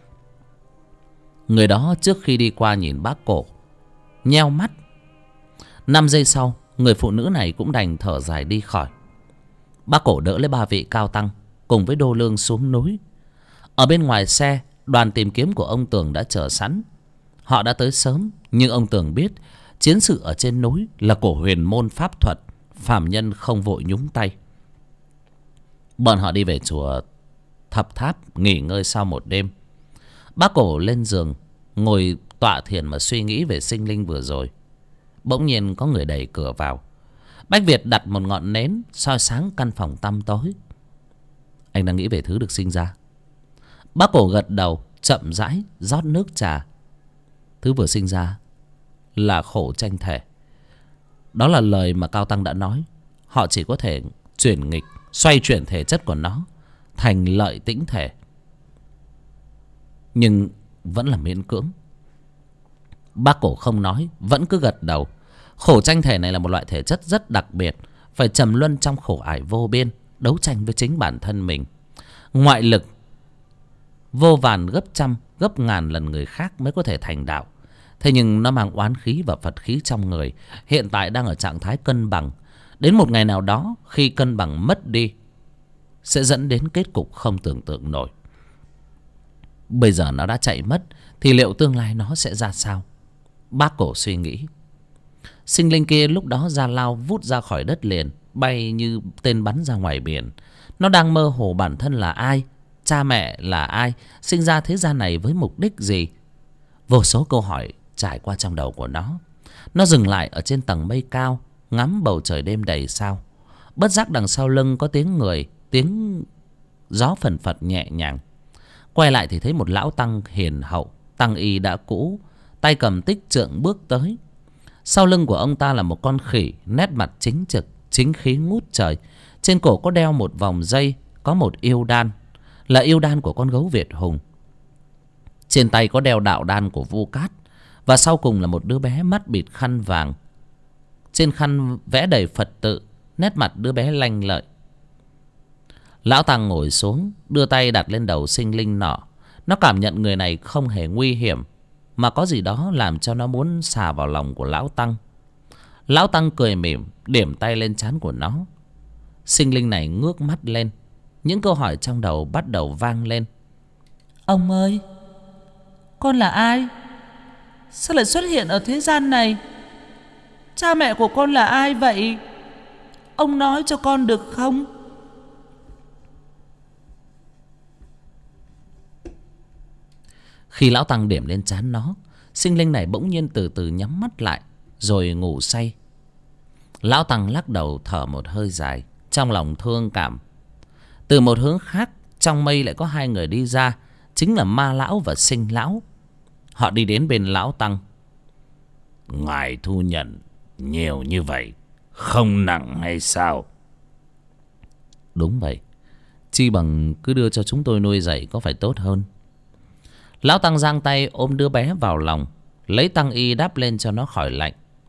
Người đó trước khi đi qua nhìn bác Cổ, nheo mắt. 5 giây sau, người phụ nữ này cũng đành thở dài đi khỏi. Bác Cổ đỡ lấy ba vị cao tăng cùng với Đô Lương xuống núi. Ở bên ngoài xe, đoàn tìm kiếm của ông Tường đã chờ sẵn. Họ đã tới sớm, nhưng ông Tường biết chiến sự ở trên núi là của huyền môn pháp thuật, phàm nhân không vội nhúng tay. Bọn họ đi về chùa Thập Tháp nghỉ ngơi sau một đêm. Bác Cổ lên giường ngồi tọa thiền mà suy nghĩ về sinh linh vừa rồi. Bỗng nhiên có người đẩy cửa vào. Bách Việt đặt một ngọn nến soi sáng căn phòng tăm tối. Anh đang nghĩ về thứ được sinh ra. Bác Cổ gật đầu, chậm rãi rót nước trà. Thứ vừa sinh ra là khổ tranh thể. Đó là lời mà Cao Tăng đã nói. Họ chỉ có thể chuyển nghịch, xoay chuyển thể chất của nó thành lợi tĩnh thể, nhưng vẫn là miễn cưỡng. Bác Cổ không nói, vẫn cứ gật đầu. Khổ tranh thể này là một loại thể chất rất đặc biệt, phải trầm luân trong khổ ải vô biên, đấu tranh với chính bản thân mình. Ngoại lực vô vàn gấp trăm gấp ngàn lần người khác mới có thể thành đạo. Thế nhưng nó mang oán khí và Phật khí trong người, hiện tại đang ở trạng thái cân bằng. Đến một ngày nào đó, khi cân bằng mất đi, sẽ dẫn đến kết cục không tưởng tượng nổi. Bây giờ nó đã chạy mất, thì liệu tương lai nó sẽ ra sao? Bác Cổ suy nghĩ. Sinh linh kia lúc đó ra lao vút ra khỏi đất liền, bay như tên bắn ra ngoài biển. Nó đang mơ hồ bản thân là ai, cha mẹ là ai, sinh ra thế gian này với mục đích gì. Vô số câu hỏi trải qua trong đầu của nó. Nó dừng lại ở trên tầng mây cao, ngắm bầu trời đêm đầy sao. Bất giác đằng sau lưng có tiếng người, tiếng gió phần phật nhẹ nhàng. Quay lại thì thấy một lão tăng hiền hậu, tăng y đã cũ, tay cầm tích trượng bước tới. Sau lưng của ông ta là một con khỉ, nét mặt chính trực, chính khí ngút trời. Trên cổ có đeo một vòng dây, có một yêu đan, là yêu đan của con gấu Việt Hùng. Trên tay có đeo đạo đan của Vu Cát. Và sau cùng là một đứa bé mắt bịt khăn vàng. Trên khăn vẽ đầy Phật tự, nét mặt đứa bé lanh lợi. Lão Tăng ngồi xuống, đưa tay đặt lên đầu sinh linh nọ. Nó cảm nhận người này không hề nguy hiểm, mà có gì đó làm cho nó muốn xà vào lòng của Lão Tăng. Lão Tăng cười mỉm, điểm tay lên trán của nó. Sinh linh này ngước mắt lên. Những câu hỏi trong đầu bắt đầu vang lên. Ông ơi, con là ai? Sao lại xuất hiện ở thế gian này? Cha mẹ của con là ai vậy? Ông nói cho con được không? Khi Lão Tăng điểm lên trán nó, sinh linh này bỗng nhiên từ từ nhắm mắt lại, rồi ngủ say. Lão Tăng lắc đầu thở một hơi dài, trong lòng thương cảm. Từ một hướng khác, trong mây lại có hai người đi ra, chính là Ma Lão và Sinh Lão. Họ đi đến bên Lão Tăng. Ngài thu nhận nhiều như vậy, không nặng hay sao? Đúng vậy, chi bằng cứ đưa cho chúng tôi nuôi dạy có phải tốt hơn. Lão Tăng giang tay ôm đứa bé vào lòng, lấy tăng y đắp lên cho nó khỏi lạnh.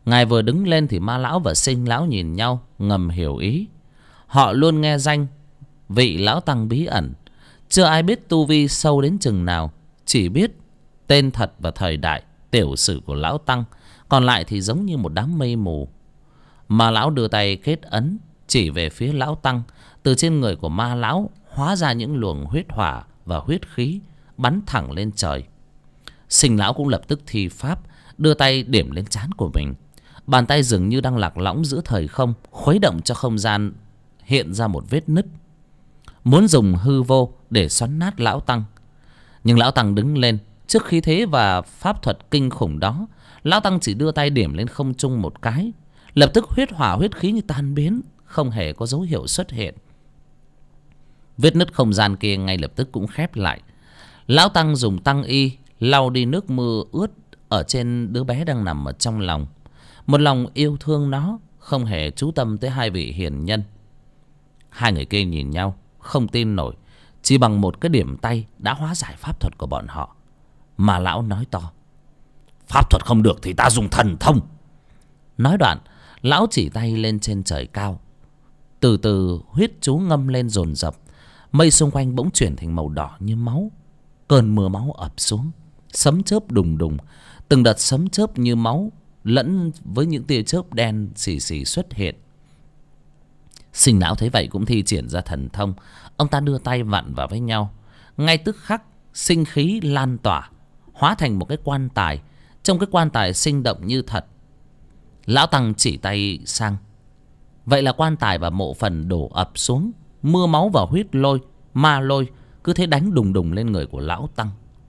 Ngài vừa đứng lên thì Ma lão và Sinh lão nhìn nhau ngầm hiểu ý. Họ luôn nghe danh vị lão tăng bí ẩn, chưa ai biết tu vi sâu đến chừng nào, chỉ biết tên thật và thời đại, tiểu sử của lão tăng. Còn lại thì giống như một đám mây mù. Ma lão đưa tay kết ấn chỉ về phía lão tăng. Từ trên người của Ma lão hóa ra những luồng huyết hỏa và huyết khí bắn thẳng lên trời. Sinh lão cũng lập tức thi pháp, đưa tay điểm lên trán của mình. Bàn tay dường như đang lạc lõng giữa thời không, khuấy động cho không gian hiện ra một vết nứt, muốn dùng hư vô để xoắn nát lão tăng. Nhưng lão tăng đứng lên. Trước khí thế và pháp thuật kinh khủng đó, lão tăng chỉ đưa tay điểm lên không trung một cái, lập tức huyết hỏa huyết khí như tan biến, không hề có dấu hiệu xuất hiện. Vết nứt không gian kia ngay lập tức cũng khép lại. Lão tăng dùng tăng y lau đi nước mưa ướt ở trên đứa bé đang nằm ở trong lòng. Một lòng yêu thương nó, không hề chú tâm tới hai vị hiền nhân. Hai người kia nhìn nhau không tin nổi. Chỉ bằng một cái điểm tay đã hóa giải pháp thuật của bọn họ. Mà lão nói to: "Pháp thuật không được thì ta dùng thần thông." Nói đoạn, lão chỉ tay lên trên trời cao. Từ từ huyết chú ngâm lên dồn dập. Mây xung quanh bỗng chuyển thành màu đỏ như máu. Cơn mưa máu ập xuống, sấm chớp đùng đùng. Từng đợt sấm chớp như máu lẫn với những tia chớp đen xì xì xuất hiện. Sinh lão thấy vậy cũng thi triển ra thần thông. Ông ta đưa tay vặn vào với nhau. Ngay tức khắc sinh khí lan tỏa, hóa thành một cái quan tài. Trong cái quan tài sinh động như thật. Lão tăng chỉ tay sang. Vậy là quan tài và mộ phần đổ ập xuống. Mưa máu và huyết lôi, ma lôi cứ thế đánh đùng đùng lên người của lão tăng.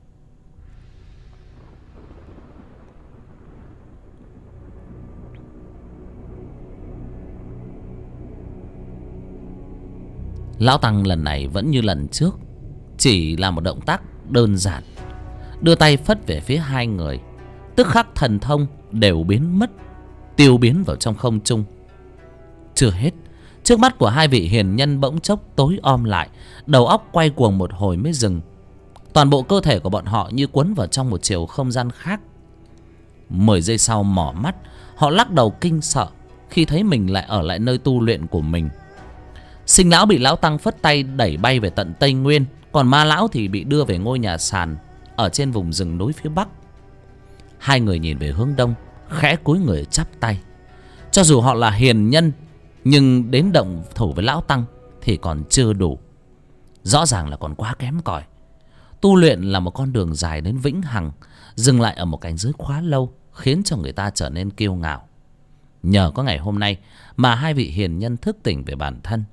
Lão tăng lần này vẫn như lần trước, chỉ là một động tác đơn giản, đưa tay phất về phía hai người. Tức khắc thần thông đều biến mất, tiêu biến vào trong không trung. Chưa hết, trước mắt của hai vị hiền nhân bỗng chốc tối om lại. Đầu óc quay cuồng một hồi mới dừng. Toàn bộ cơ thể của bọn họ như cuốn vào trong một chiều không gian khác. 10 giây sau mỏ mắt, họ lắc đầu kinh sợ khi thấy mình lại ở lại nơi tu luyện của mình. Sinh lão bị lão tăng phất tay đẩy bay về tận Tây Nguyên. Còn Ma lão thì bị đưa về ngôi nhà sàn ở trên vùng rừng núi phía Bắc. Hai người nhìn về hướng đông, khẽ cúi người chắp tay. Cho dù họ là hiền nhân, nhưng đến động thủ với lão tăng thì còn chưa đủ. Rõ ràng là còn quá kém cỏi. Tu luyện là một con đường dài đến vĩnh hằng, dừng lại ở một cảnh giới quá lâu khiến cho người ta trở nên kiêu ngạo. Nhờ có ngày hôm nay mà hai vị hiền nhân thức tỉnh về bản thân.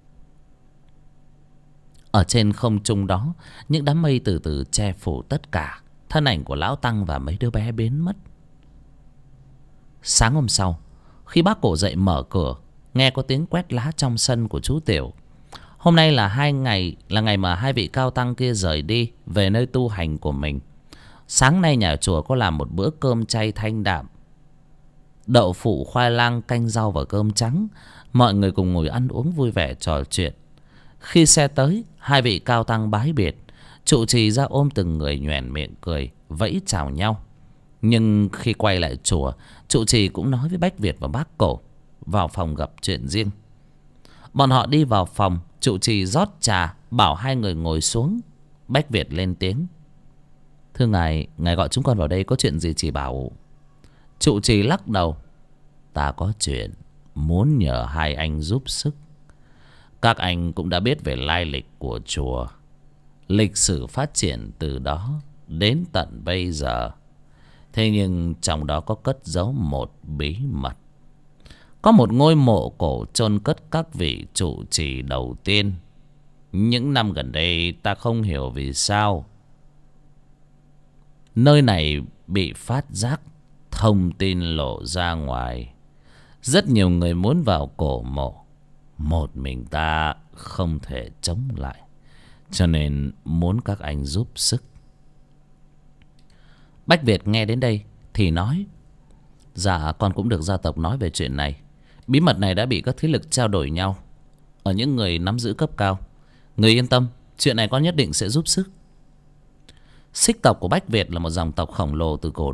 Ở trên không trung đó, những đám mây từ từ che phủ tất cả. Thân ảnh của lão tăng và mấy đứa bé biến mất. Sáng hôm sau, khi bác Cổ dậy mở cửa, nghe có tiếng quét lá trong sân của chú Tiểu. Hôm nay là ngày mà hai vị cao tăng kia rời đi về nơi tu hành của mình. Sáng nay nhà chùa có làm một bữa cơm chay thanh đạm, đậu phụ, khoai lang, canh rau và cơm trắng. Mọi người cùng ngồi ăn uống vui vẻ trò chuyện. Khi xe tới, hai vị cao tăng bái biệt. Trụ trì ra ôm từng người nhoẻn miệng cười, vẫy chào nhau. Nhưng khi quay lại chùa, trụ trì cũng nói với Bách Việt và bác Cổ vào phòng gặp chuyện riêng. Bọn họ đi vào phòng, trụ trì rót trà, bảo hai người ngồi xuống. Bách Việt lên tiếng: "Thưa ngài, ngài gọi chúng con vào đây có chuyện gì chỉ bảo?" Trụ trì lắc đầu: "Ta có chuyện muốn nhờ hai anh giúp sức. Các anh cũng đã biết về lai lịch của chùa, lịch sử phát triển từ đó đến tận bây giờ. Thế nhưng trong đó có cất giấu một bí mật. Có một ngôi mộ cổ chôn cất các vị trụ trì đầu tiên. Những năm gần đây ta không hiểu vì sao nơi này bị phát giác thông tin lộ ra ngoài. Rất nhiều người muốn vào cổ mộ. Một mình ta không thể chống lại, cho nên muốn các anh giúp sức." Bách Việt nghe đến đây thì nói: "Dạ, con cũng được gia tộc nói về chuyện này. Bí mật này đã bị các thế lực trao đổi nhau ở những người nắm giữ cấp cao. Người yên tâm, chuyện này con nhất định sẽ giúp sức." Xích tộc của Bách Việt là một dòng tộc khổng lồ từ cổ đại.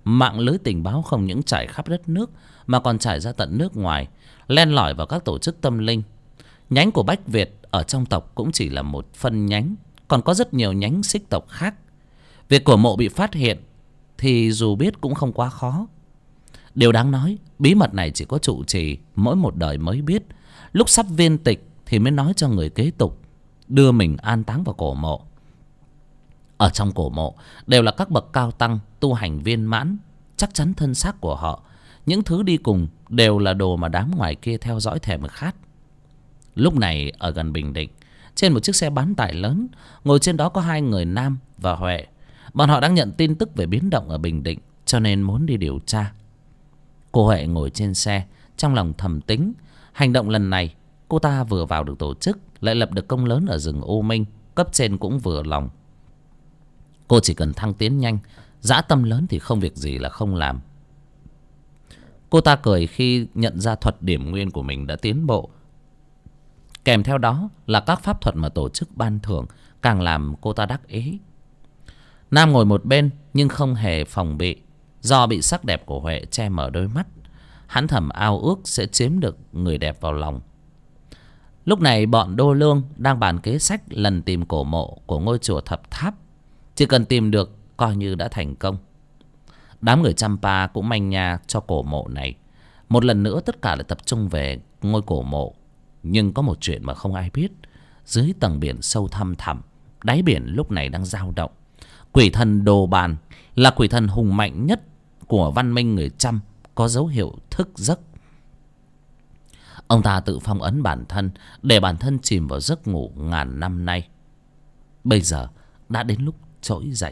mạng lưới tình báo không những trải khắp đất nước mà còn trải ra tận nước ngoài, len lỏi vào các tổ chức tâm linh. Nhánh của Bách Việt ở trong tộc cũng chỉ là một phân nhánh, còn có rất nhiều nhánh xích tộc khác. Việc của Mộ bị phát hiện thì dù biết cũng không quá khó. Điều đáng nói, bí mật này chỉ có trụ trì mỗi một đời mới biết. Lúc sắp viên tịch thì mới nói cho người kế tục đưa mình an táng vào cổ mộ. Ở trong cổ mộ đều là các bậc cao tăng tu hành viên mãn. Chắc chắn thân xác của họ, những thứ đi cùng đều là đồ mà đám ngoài kia theo dõi thèm khát. Lúc này ở gần Bình Định, trên một chiếc xe bán tải lớn, ngồi trên đó có hai người Nam và Huệ. Bọn họ đang nhận tin tức về biến động ở Bình Định, cho nên muốn đi điều tra. Cô Huệ ngồi trên xe, trong lòng thầm tính. Hành động lần này cô ta vừa vào được tổ chức, lại lập được công lớn ở rừng U Minh, cấp trên cũng vừa lòng. Cô chỉ cần thăng tiến nhanh, dã tâm lớn thì không việc gì là không làm. Cô ta cười khi nhận ra thuật điểm nguyên của mình đã tiến bộ. Kèm theo đó là các pháp thuật mà tổ chức ban thưởng, càng làm cô ta đắc ý. Nam ngồi một bên nhưng không hề phòng bị. Do bị sắc đẹp của Huệ che mở đôi mắt, hắn thầm ao ước sẽ chiếm được người đẹp vào lòng. Lúc này bọn Đô Lương đang bàn kế sách lần tìm cổ mộ của ngôi chùa Thập Tháp. Chỉ cần tìm được coi như đã thành công. Đám người Champa cũng manh nha cho cổ mộ này. Một lần nữa tất cả lại tập trung về ngôi cổ mộ. Nhưng có một chuyện mà không ai biết. Dưới tầng biển sâu thăm thẳm, đáy biển lúc này đang dao động. Quỷ thần Đồ Bàn là quỷ thần hùng mạnh nhất của văn minh người Chăm, có dấu hiệu thức giấc. Ông ta tự phong ấn bản thân để bản thân chìm vào giấc ngủ ngàn năm nay. Bây giờ đã đến lúc trỗi dậy.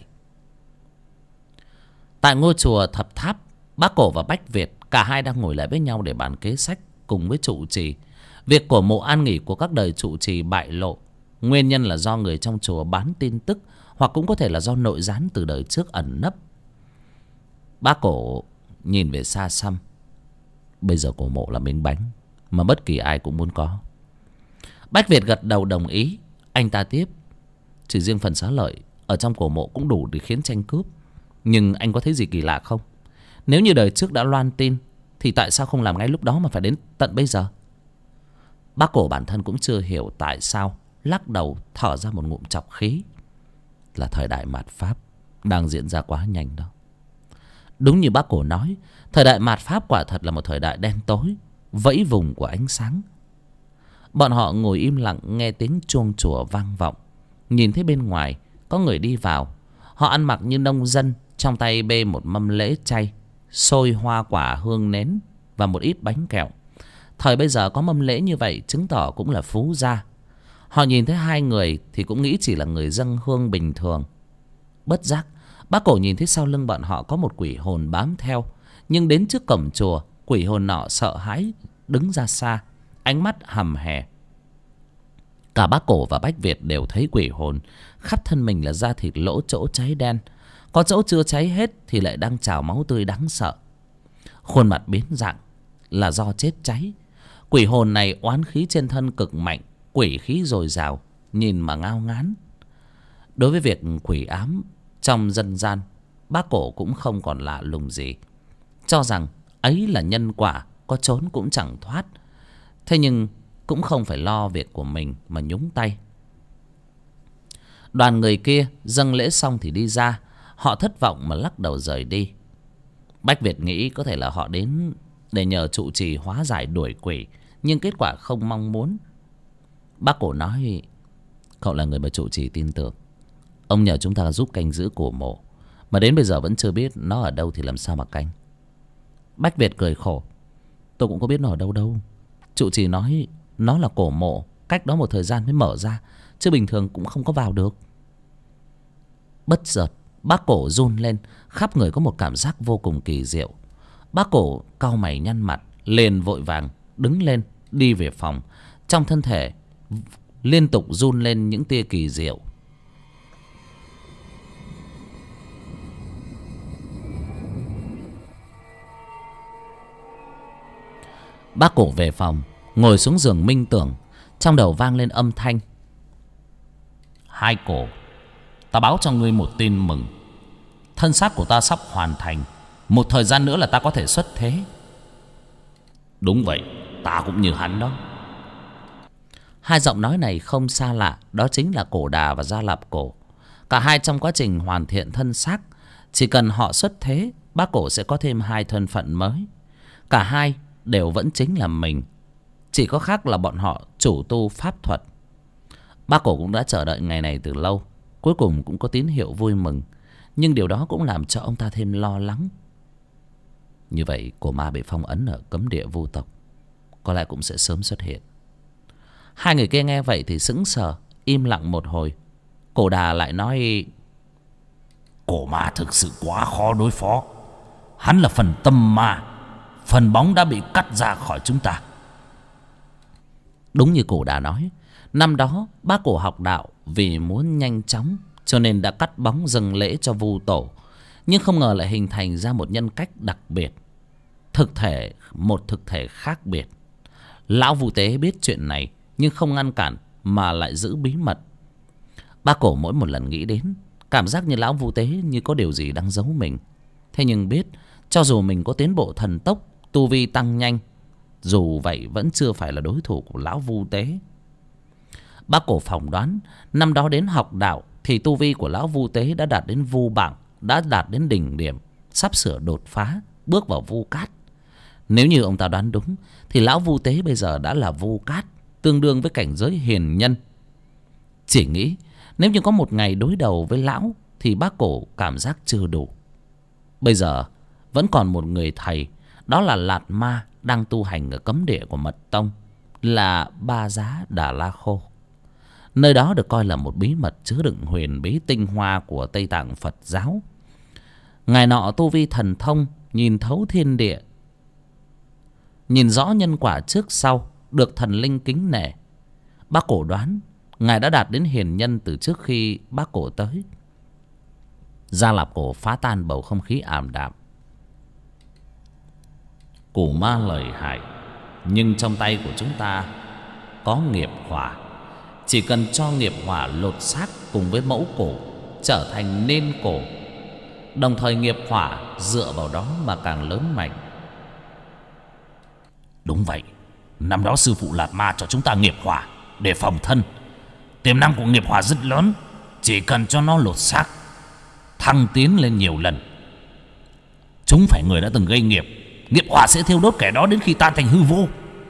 Tại ngôi chùa Thập Tháp, Bác Cổ và Bách Việt cả hai đang ngồi lại với nhau để bàn kế sách cùng với trụ trì. Việc của mộ an nghỉ của các đời trụ trì bại lộ. Nguyên nhân là do người trong chùa bán tin tức, hoặc cũng có thể là do nội gián từ đời trước ẩn nấp. Bác Cổ nhìn về xa xăm. Bây giờ cổ mộ là miếng bánh mà bất kỳ ai cũng muốn có. Bách Việt gật đầu đồng ý. Anh ta tiếp: chỉ riêng phần xá lợi ở trong cổ mộ cũng đủ để khiến tranh cướp. Nhưng anh có thấy gì kỳ lạ không? Nếu như đời trước đã loan tin thì tại sao không làm ngay lúc đó mà phải đến tận bây giờ? Bác Cổ bản thân cũng chưa hiểu tại sao, lắc đầu thở ra một ngụm trọc khí. Là thời đại mạt Pháp đang diễn ra quá nhanh đó. Đúng như bác Cổ nói, thời đại mạt Pháp quả thật là một thời đại đen tối, vẫy vùng của ánh sáng. Bọn họ ngồi im lặng nghe tiếng chuông chùa vang vọng. Nhìn thấy bên ngoài có người đi vào. Họ ăn mặc như nông dân, trong tay bê một mâm lễ chay, xôi hoa quả hương nến và một ít bánh kẹo. Thời bây giờ có mâm lễ như vậy chứng tỏ cũng là phú gia. Họ nhìn thấy hai người thì cũng nghĩ chỉ là người dâng hương bình thường. Bất giác bác Cổ nhìn thấy sau lưng bọn họ có một quỷ hồn bám theo. Nhưng đến trước cổng chùa, quỷ hồn nọ sợ hãi đứng ra xa, ánh mắt hầm hè. Cả bác Cổ và Bách Việt đều thấy quỷ hồn. Khắp thân mình là da thịt lỗ chỗ cháy đen, có chỗ chưa cháy hết thì lại đang trào máu tươi đáng sợ. Khuôn mặt biến dạng là do chết cháy. Quỷ hồn này oán khí trên thân cực mạnh, quỷ khí dồi dào, nhìn mà ngao ngán. Đối với việc quỷ ám trong dân gian, bác Cổ cũng không còn lạ lùng gì, cho rằng ấy là nhân quả, có trốn cũng chẳng thoát. Thế nhưng cũng không phải lo việc của mình mà nhúng tay. Đoàn người kia dâng lễ xong thì đi ra. Họ thất vọng mà lắc đầu rời đi. Bách Việt nghĩ có thể là họ đến để nhờ trụ trì hóa giải đuổi quỷ, nhưng kết quả không mong muốn. Bác Cổ nói: cậu là người mà trụ trì tin tưởng. Ông nhờ chúng ta giúp canh giữ cổ mộ, mà đến bây giờ vẫn chưa biết nó ở đâu thì làm sao mà canh. Bách Việt cười khổ: tôi cũng có biết nó ở đâu đâu. Trụ trì nói nó là cổ mộ, cách đó một thời gian mới mở ra, chứ bình thường cũng không có vào được. Bất chợt bác Cổ run lên, khắp người có một cảm giác vô cùng kỳ diệu. Bác Cổ cau mày nhăn mặt, liền vội vàng đứng lên đi về phòng. Trong thân thể liên tục run lên những tia kỳ diệu. Bác Cổ về phòng, ngồi xuống giường minh tưởng. Trong đầu vang lên âm thanh: Hai Cổ, ta báo cho ngươi một tin mừng. Thân xác của ta sắp hoàn thành. Một thời gian nữa là ta có thể xuất thế. Đúng vậy, ta cũng như hắn đó. Hai giọng nói này không xa lạ, đó chính là Cổ Đà và Gia Lạp Cổ. Cả hai trong quá trình hoàn thiện thân xác, chỉ cần họ xuất thế, bác Cổ sẽ có thêm hai thân phận mới. Cả hai đều vẫn chính là mình, chỉ có khác là bọn họ chủ tu pháp thuật. Bác Cổ cũng đã chờ đợi ngày này từ lâu, cuối cùng cũng có tín hiệu vui mừng. Nhưng điều đó cũng làm cho ông ta thêm lo lắng. Như vậy cổ ma bị phong ấn ở cấm địa vu tộc có lẽ cũng sẽ sớm xuất hiện. Hai người kia nghe vậy thì sững sờ, im lặng một hồi. Cổ Đà lại nói: Cổ ma thực sự quá khó đối phó. Hắn là phần tâm ma, phần bóng đã bị cắt ra khỏi chúng ta. Đúng như Cổ Đà nói, năm đó bác Cổ học đạo vì muốn nhanh chóng cho nên đã cắt bóng dâng lễ cho vu tổ. Nhưng không ngờ lại hình thành ra một nhân cách đặc biệt, một thực thể khác biệt. Lão Vu Tế biết chuyện này nhưng không ngăn cản mà lại giữ bí mật. Bác Cổ mỗi một lần nghĩ đến, cảm giác như lão Vu Tế như có điều gì đang giấu mình. Thế nhưng biết cho dù mình có tiến bộ thần tốc, tu vi tăng nhanh, dù vậy vẫn chưa phải là đối thủ của lão Vu Tế. Bác Cổ phỏng đoán năm đó đến học đạo thì tu vi của lão Vu Tế đã đạt đến vu bảng, đã đạt đến đỉnh điểm, sắp sửa đột phá, bước vào vu cát. Nếu như ông ta đoán đúng thì lão Vu Tế bây giờ đã là vu cát, tương đương với cảnh giới hiền nhân. Chỉ nghĩ nếu như có một ngày đối đầu với lão thì bác Cổ cảm giác chưa đủ. Bây giờ vẫn còn một người thầy, đó là Lạt Ma đang tu hành ở cấm địa của Mật Tông, là Ba Giá Đà La Khô. Nơi đó được coi là một bí mật chứa đựng huyền bí tinh hoa của Tây Tạng Phật giáo. Ngài nọ tu vi thần thông, nhìn thấu thiên địa, nhìn rõ nhân quả trước sau, được thần linh kính nể. Bác Cổ đoán ngài đã đạt đến hiền nhân từ trước khi bác Cổ tới. Gia Lạp Cổ phá tan bầu không khí ảm đạm. Cổ ma lợi hại, nhưng trong tay của chúng ta có nghiệp hỏa. Chỉ cần cho nghiệp hỏa lột xác cùng với mẫu cổ, trở thành nên cổ, đồng thời nghiệp hỏa dựa vào đó mà càng lớn mạnh. Đúng vậy, năm đó sư phụ Lạt Ma cho chúng ta nghiệp hỏa để phòng thân. Tiềm năng của nghiệp hỏa rất lớn, chỉ cần cho nó lột xác, thăng tiến lên nhiều lần. Chúng phải người đã từng gây nghiệp, nghiệp hỏa sẽ thiêu đốt kẻ đó đến khi tan thành hư vô.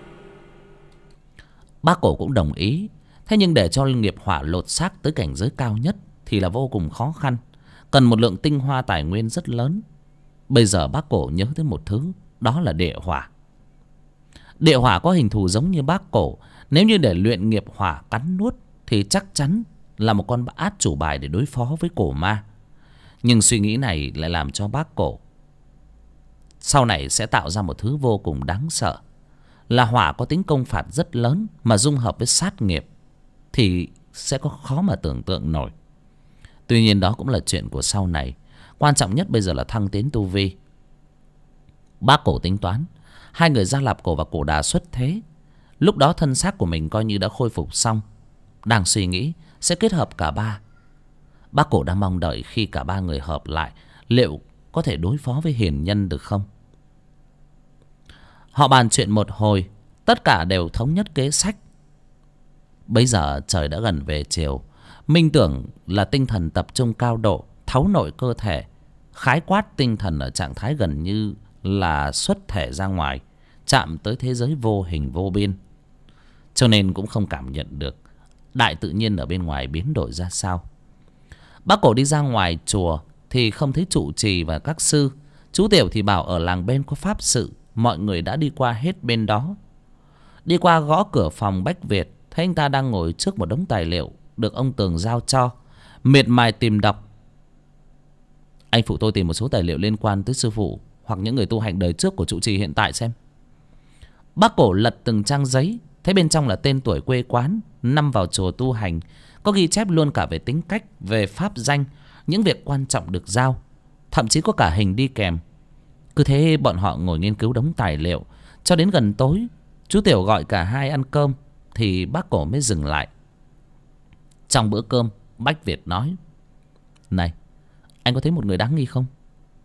Bác Cổ cũng đồng ý. Thế nhưng để cho nghiệp hỏa lột xác tới cảnh giới cao nhất thì là vô cùng khó khăn, cần một lượng tinh hoa tài nguyên rất lớn. Bây giờ bác Cổ nhớ tới một thứ, đó là địa hỏa. Địa hỏa có hình thù giống như bác Cổ, nếu như để luyện nghiệp hỏa cắn nuốt thì chắc chắn là một con át chủ bài để đối phó với cổ ma. Nhưng suy nghĩ này lại làm cho bác Cổ sau này sẽ tạo ra một thứ vô cùng đáng sợ, là hỏa có tính công phạt rất lớn mà dung hợp với sát nghiệp thì sẽ có khó mà tưởng tượng nổi. Tuy nhiên đó cũng là chuyện của sau này, quan trọng nhất bây giờ là thăng tiến tu vi. Bác Cổ tính toán hai người Gia Lạp Cổ và Cổ Đà xuất thế, lúc đó thân xác của mình coi như đã khôi phục xong. Đang suy nghĩ sẽ kết hợp cả ba. Bác Cổ đang mong đợi khi cả ba người hợp lại, liệu có thể đối phó với hiền nhân được không. Họ bàn chuyện một hồi, tất cả đều thống nhất kế sách. Bây giờ trời đã gần về chiều, minh tưởng là tinh thần tập trung cao độ, thấu nội cơ thể, khái quát tinh thần ở trạng thái gần như là xuất thể ra ngoài, chạm tới thế giới vô hình vô biên, cho nên cũng không cảm nhận được đại tự nhiên ở bên ngoài biến đổi ra sao. Bác Cổ đi ra ngoài chùa thì không thấy trụ trì và các sư. Chú Tiểu thì bảo ở làng bên có pháp sự, mọi người đã đi qua hết bên đó. Đi qua gõ cửa phòng Bách Việt, thấy anh ta đang ngồi trước một đống tài liệu được ông Tường giao cho, miệt mài tìm đọc. Anh phụ tôi tìm một số tài liệu liên quan tới sư phụ hoặc những người tu hành đời trước của trụ trì hiện tại xem. Bác Cổ lật từng trang giấy, thấy bên trong là tên tuổi quê quán, năm vào chùa tu hành, có ghi chép luôn cả về tính cách, về pháp danh, những việc quan trọng được giao, thậm chí có cả hình đi kèm. Cứ thế bọn họ ngồi nghiên cứu đống tài liệu cho đến gần tối. Chú Tiểu gọi cả hai ăn cơm thì bác Cổ mới dừng lại. Trong bữa cơm, Bách Việt nói: Này, anh có thấy một người đáng nghi không?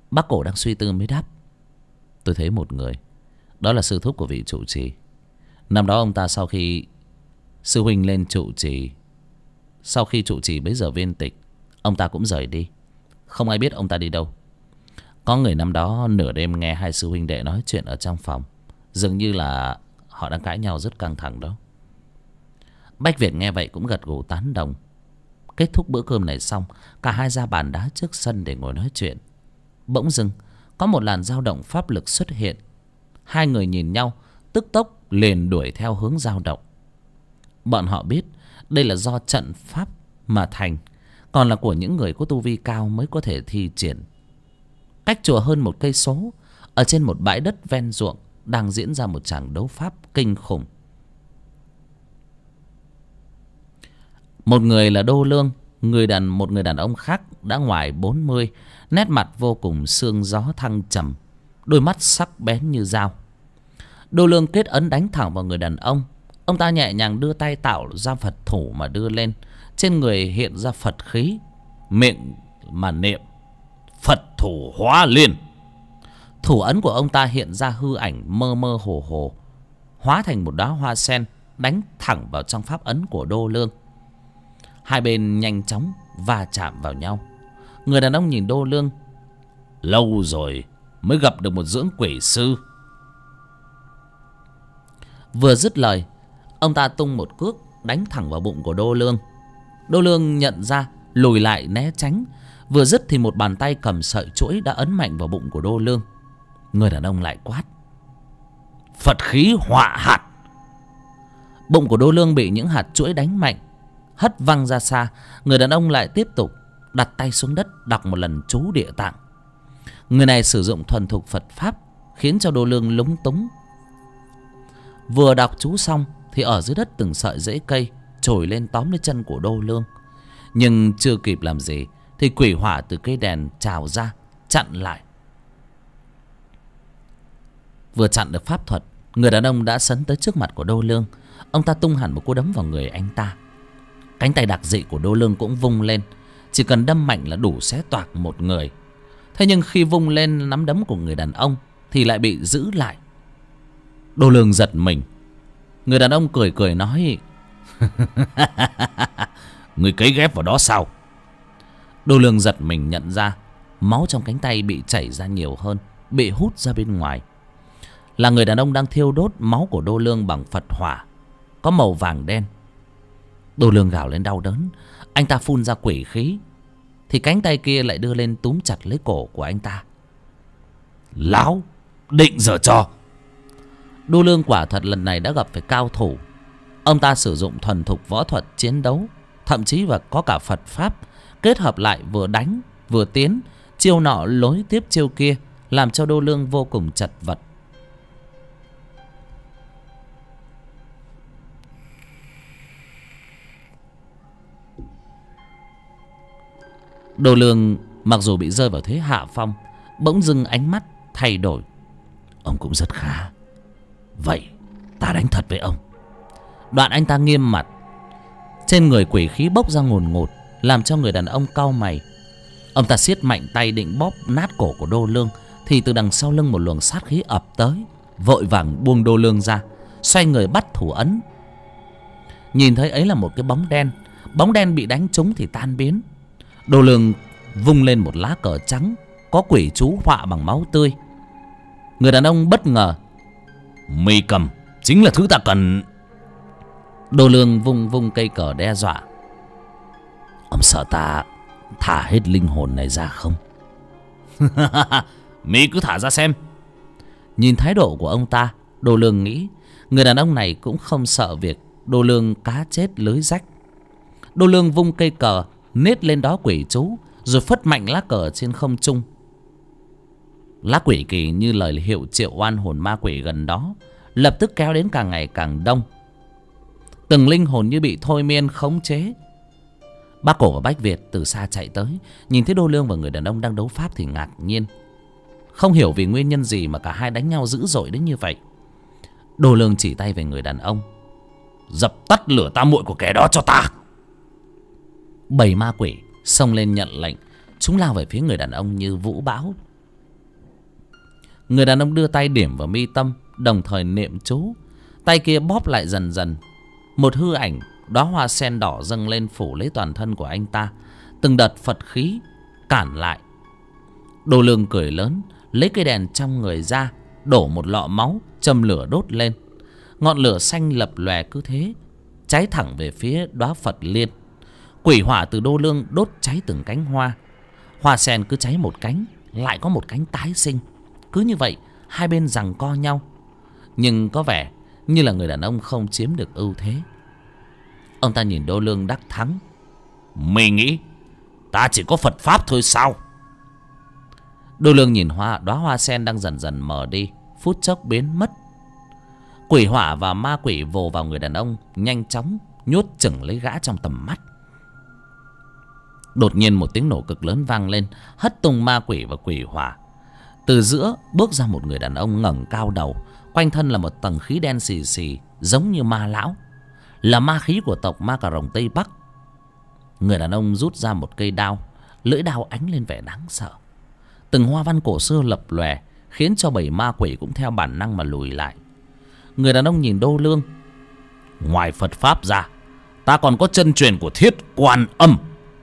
Bác Cổ đang suy tư mới đáp: tôi thấy một người. Đó là sư thúc của vị trụ trì. Năm đó ông ta sau khi sư huynh lên trụ trì, sau khi trụ trì bấy giờ viên tịch, ông ta cũng rời đi. Không ai biết ông ta đi đâu. Có người năm đó nửa đêm nghe hai sư huynh đệ nói chuyện ở trong phòng. Dường như là họ đang cãi nhau rất căng thẳng đó. Bách Việt nghe vậy cũng gật gù tán đồng. Kết thúc bữa cơm này xong, cả hai ra bàn đá trước sân để ngồi nói chuyện. Bỗng dưng có một làn dao động pháp lực xuất hiện. Hai người nhìn nhau, tức tốc liền đuổi theo hướng dao động. Bọn họ biết đây là do trận pháp mà thành, còn là của những người có tu vi cao mới có thể thi triển. Cách chùa hơn 1 cây số, ở trên một bãi đất ven ruộng đang diễn ra một tràng đấu pháp kinh khủng. Một người là Đô Lương, một người đàn ông khác đã ngoài 40, nét mặt vô cùng sương gió thăng trầm, đôi mắt sắc bén như dao. Đô Lương kết ấn đánh thẳng vào người đàn ông. Ông ta nhẹ nhàng đưa tay tạo ra Phật thủ mà đưa lên. Trên người hiện ra Phật khí, miệng mà niệm Phật thủ hóa liên. Thủ ấn của ông ta hiện ra hư ảnh mơ mơ hồ hồ, hóa thành một đóa hoa sen đánh thẳng vào trong pháp ấn của Đô Lương. Hai bên nhanh chóng va chạm vào nhau. Người đàn ông nhìn Đô Lương: lâu rồi mới gặp được một dưỡng quỷ sư. Vừa dứt lời, ông ta tung một cước đánh thẳng vào bụng của Đô Lương. Đô Lương nhận ra, lùi lại né tránh. Vừa dứt thì một bàn tay cầm sợi chuỗi đã ấn mạnh vào bụng của Đô Lương. Người đàn ông lại quát: Phật khí họa hạt. Bụng của Đô Lương bị những hạt chuỗi đánh mạnh, hất văng ra xa. Người đàn ông lại tiếp tục đặt tay xuống đất, đọc một lần chú địa tạng. Người này sử dụng thuần thục Phật pháp, khiến cho Đô Lương lúng túng. Vừa đọc chú xong thì ở dưới đất từng sợi rễ cây trồi lên tóm lấy chân của Đô Lương. Nhưng chưa kịp làm gì thì quỷ hỏa từ cây đèn trào ra chặn lại. Vừa chặn được pháp thuật, người đàn ông đã sấn tới trước mặt của Đô Lương. Ông ta tung hẳn một cú đấm vào người anh ta. Cánh tay đặc dị của Đô Lương cũng vung lên, chỉ cần đâm mạnh là đủ xé toạc một người. Thế nhưng khi vung lên nắm đấm của người đàn ông thì lại bị giữ lại. Đô Lương giật mình. Người đàn ông cười cười nói: Người cấy ghép vào đó sao? Đô Lương giật mình nhận ra máu trong cánh tay bị chảy ra nhiều hơn, bị hút ra bên ngoài. Là người đàn ông đang thiêu đốt máu của Đô Lương bằng Phật hỏa, có màu vàng đen. Đô Lương gào lên đau đớn. Anh ta phun ra quỷ khí, thì cánh tay kia lại đưa lên túm chặt lấy cổ của anh ta. Lão định giở trò. Đô Lương quả thật lần này đã gặp phải cao thủ. Ông ta sử dụng thuần thục võ thuật chiến đấu, thậm chí và có cả Phật pháp, kết hợp lại vừa đánh vừa tiến, chiêu nọ lối tiếp chiêu kia, làm cho Đô Lương vô cùng chật vật. Đô Lương mặc dù bị rơi vào thế hạ phong, bỗng dưng ánh mắt thay đổi. Ông cũng rất khá. Vậy ta đánh thật với ông. Đoạn anh ta nghiêm mặt. Trên người quỷ khí bốc ra ngùn ngụt, làm cho người đàn ông cau mày. Ông ta siết mạnh tay định bóp nát cổ của Đô Lương, thì từ đằng sau lưng một luồng sát khí ập tới, vội vàng buông Đô Lương ra, xoay người bắt thủ ấn. Nhìn thấy ấy là một cái bóng đen. Bóng đen bị đánh trúng thì tan biến. Đô Lương vung lên một lá cờ trắng có quỷ chú họa bằng máu tươi. Người đàn ông bất ngờ: Mi cầm chính là thứ ta cần. Đô Lương vung cây cờ đe dọa: Ông sợ ta thả hết linh hồn này ra không? Mi cứ thả ra xem. Nhìn thái độ của ông ta, Đô Lương nghĩ người đàn ông này cũng không sợ việc Đô Lương cá chết lưới rách. Đô Lương vung cây cờ nết lên đó quỷ chú, rồi phất mạnh lá cờ trên không trung. Lá quỷ kỳ như lời hiệu triệu oan hồn ma quỷ gần đó, lập tức kéo đến càng ngày càng đông. Từng linh hồn như bị thôi miên khống chế. Bác Cổ và Bách Việt từ xa chạy tới, nhìn thấy Đô Lương và người đàn ông đang đấu pháp thì ngạc nhiên. Không hiểu vì nguyên nhân gì mà cả hai đánh nhau dữ dội đến như vậy. Đô Lương chỉ tay về người đàn ông: Dập tắt lửa tam muội của kẻ đó cho ta. 7 ma quỷ xông lên nhận lệnh. Chúng lao về phía người đàn ông như vũ bão. Người đàn ông đưa tay điểm vào mi tâm, đồng thời niệm chú. Tay kia bóp lại dần dần. Một hư ảnh đóa hoa sen đỏ dâng lên phủ lấy toàn thân của anh ta. Từng đợt Phật khí cản lại. Đồ Lương cười lớn, lấy cây đèn trong người ra, đổ một lọ máu, châm lửa đốt lên. Ngọn lửa xanh lập lòe cứ thế cháy thẳng về phía đóa Phật liên. Quỷ hỏa từ Đô Lương đốt cháy từng cánh hoa. Hoa sen cứ cháy một cánh, lại có một cánh tái sinh. Cứ như vậy hai bên giằng co nhau. Nhưng có vẻ như là người đàn ông không chiếm được ưu thế. Ông ta nhìn Đô Lương đắc thắng. Mày nghĩ ta chỉ có Phật pháp thôi sao? Đô Lương nhìn đóa hoa sen đang dần dần mờ đi, phút chốc biến mất. Quỷ hỏa và ma quỷ vồ vào người đàn ông, nhanh chóng nhốt chừng lấy gã trong tầm mắt. Đột nhiên một tiếng nổ cực lớn vang lên, hất tung ma quỷ và quỷ hỏa. Từ giữa bước ra một người đàn ông ngẩng cao đầu, quanh thân là một tầng khí đen xì xì, giống như ma lão, là ma khí của tộc Ma Cà Rồng Tây Bắc. Người đàn ông rút ra một cây đao, lưỡi đao ánh lên vẻ đáng sợ. Từng hoa văn cổ xưa lập lòe, khiến cho bầy ma quỷ cũng theo bản năng mà lùi lại. Người đàn ông nhìn Đô Lương. Ngoài Phật pháp ra, ta còn có chân truyền của Thiết Quan Âm.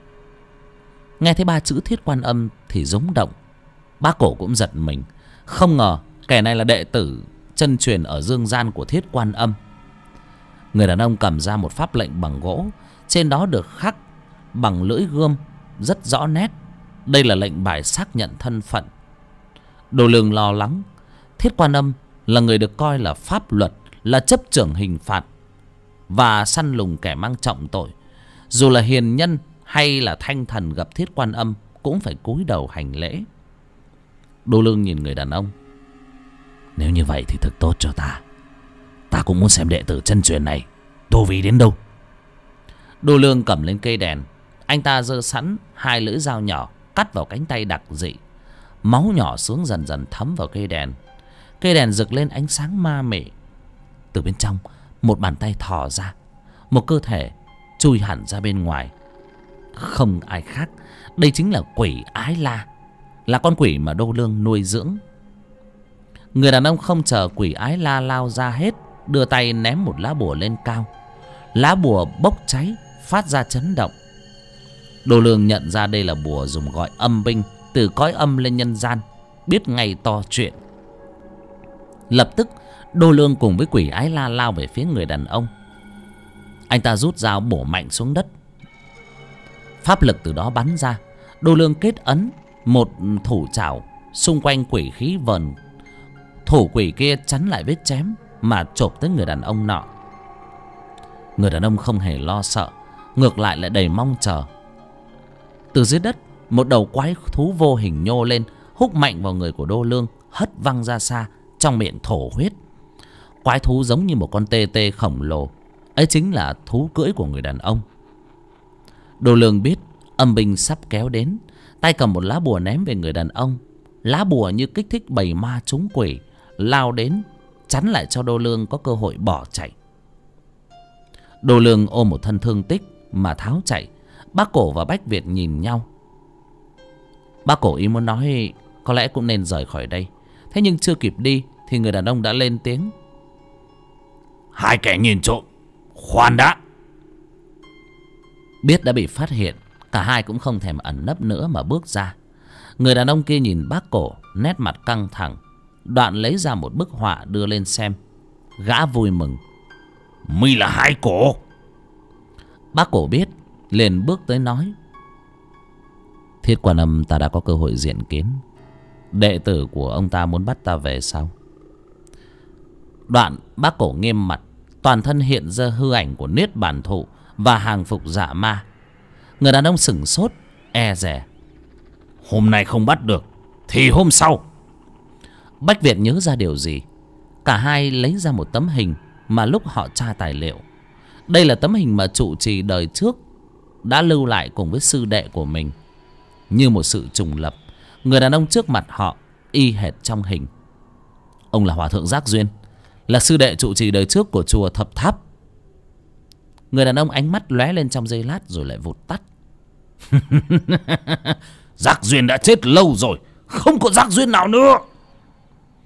Nghe thấy ba chữ Thiết Quan Âm thì rúng động. Bác Cổ cũng giật mình. Không ngờ kẻ này là đệ tử chân truyền ở dương gian của Thiết Quan Âm. Người đàn ông cầm ra một pháp lệnh bằng gỗ, trên đó được khắc bằng lưỡi gươm rất rõ nét. Đây là lệnh bài xác nhận thân phận. Đồ Lương lo lắng. Thiết Quan Âm là người được coi là pháp luật, là chấp trưởng hình phạt và săn lùng kẻ mang trọng tội. Dù là hiền nhân hay là thanh thần gặp Thiết Quan Âm cũng phải cúi đầu hành lễ. Đô Lương nhìn người đàn ông. Nếu như vậy thì thật tốt cho ta. Ta cũng muốn xem đệ tử chân truyền này tu vi đến đâu. Đô Lương cầm lên cây đèn. Anh ta giơ sẵn hai lưỡi dao nhỏ, cắt vào cánh tay đặc dị. Máu nhỏ xuống dần dần thấm vào cây đèn. Cây đèn rực lên ánh sáng ma mị. Từ bên trong một bàn tay thò ra, một cơ thể chui hẳn ra bên ngoài. Không ai khác, đây chính là quỷ Ái La, là con quỷ mà Đô Lương nuôi dưỡng. Người đàn ông không chờ quỷ Ái La lao ra hết, đưa tay ném một lá bùa lên cao. Lá bùa bốc cháy, phát ra chấn động. Đô Lương nhận ra đây là bùa dùng gọi âm binh từ cõi âm lên nhân gian, biết ngay to chuyện. Lập tức Đô Lương cùng với quỷ Ái La lao về phía người đàn ông. Anh ta rút dao bổ mạnh xuống đất. Pháp lực từ đó bắn ra. Đô Lương kết ấn một thủ trảo xung quanh quỷ khí vờn. Thủ quỷ kia chắn lại vết chém mà chộp tới người đàn ông nọ. Người đàn ông không hề lo sợ, ngược lại lại đầy mong chờ. Từ dưới đất một đầu quái thú vô hình nhô lên, húc mạnh vào người của Đô Lương, hất văng ra xa, trong miệng thổ huyết. Quái thú giống như một con tê tê khổng lồ, ấy chính là thú cưỡi của người đàn ông. Đô Lương biết âm binh sắp kéo đến, tay cầm một lá bùa ném về người đàn ông. Lá bùa như kích thích bầy ma trúng quỷ lao đến, chắn lại cho Đô Lương có cơ hội bỏ chạy. Đô Lương ôm một thân thương tích mà tháo chạy. Bác Cổ và Bách Việt nhìn nhau. Bác Cổ ý muốn nói có lẽ cũng nên rời khỏi đây. Thế nhưng chưa kịp đi thì người đàn ông đã lên tiếng. Hai kẻ nhìn trộm, khoan đã. Biết đã bị phát hiện, cả hai cũng không thèm ẩn nấp nữa mà bước ra. Người đàn ông kia nhìn bác Cổ, nét mặt căng thẳng. Đoạn lấy ra một bức họa đưa lên xem. Gã vui mừng. Mi là Hai Cổ. Bác Cổ biết, liền bước tới nói. Thiết Quan Âm ta đã có cơ hội diện kiến. Đệ tử của ông ta muốn bắt ta về sao? Đoạn bác Cổ nghiêm mặt, toàn thân hiện ra hư ảnh của Niết Bàn Thụ và hàng phục dạ ma. Người đàn ông sửng sốt, e dè. Hôm nay không bắt được thì hôm sau. Bách Việt nhớ ra điều gì. Cả hai lấy ra một tấm hình mà lúc họ tra tài liệu. Đây là tấm hình mà trụ trì đời trước đã lưu lại cùng với sư đệ của mình. Như một sự trùng lập, người đàn ông trước mặt họ y hệt trong hình. Ông là Hòa Thượng Giác Duyên, là sư đệ trụ trì đời trước của chùa Thập Tháp. Người đàn ông ánh mắt lóe lên trong giây lát rồi lại vụt tắt. Giác Duyên đã chết lâu rồi, không có Giác Duyên nào nữa.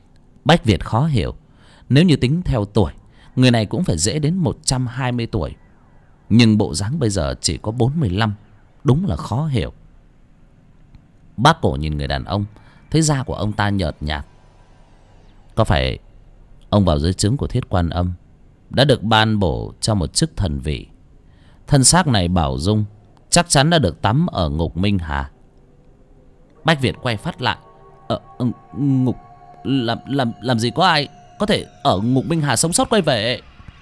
Bách Việt khó hiểu. Nếu như tính theo tuổi, người này cũng phải dễ đến 120 tuổi. Nhưng bộ dáng bây giờ chỉ có 45. Đúng là khó hiểu. Bác Cổ nhìn người đàn ông, thấy da của ông ta nhợt nhạt. Có phải ông vào dưới trướng của Thiết Quan Âm, đã được ban bổ cho một chức thần vị? Thân xác này bảo dung chắc chắn đã được tắm ở ngục Minh Hà. Bách Việt quay phát lại. Ngục làm gì có ai có thể ở ngục Minh Hà sống sót quay về?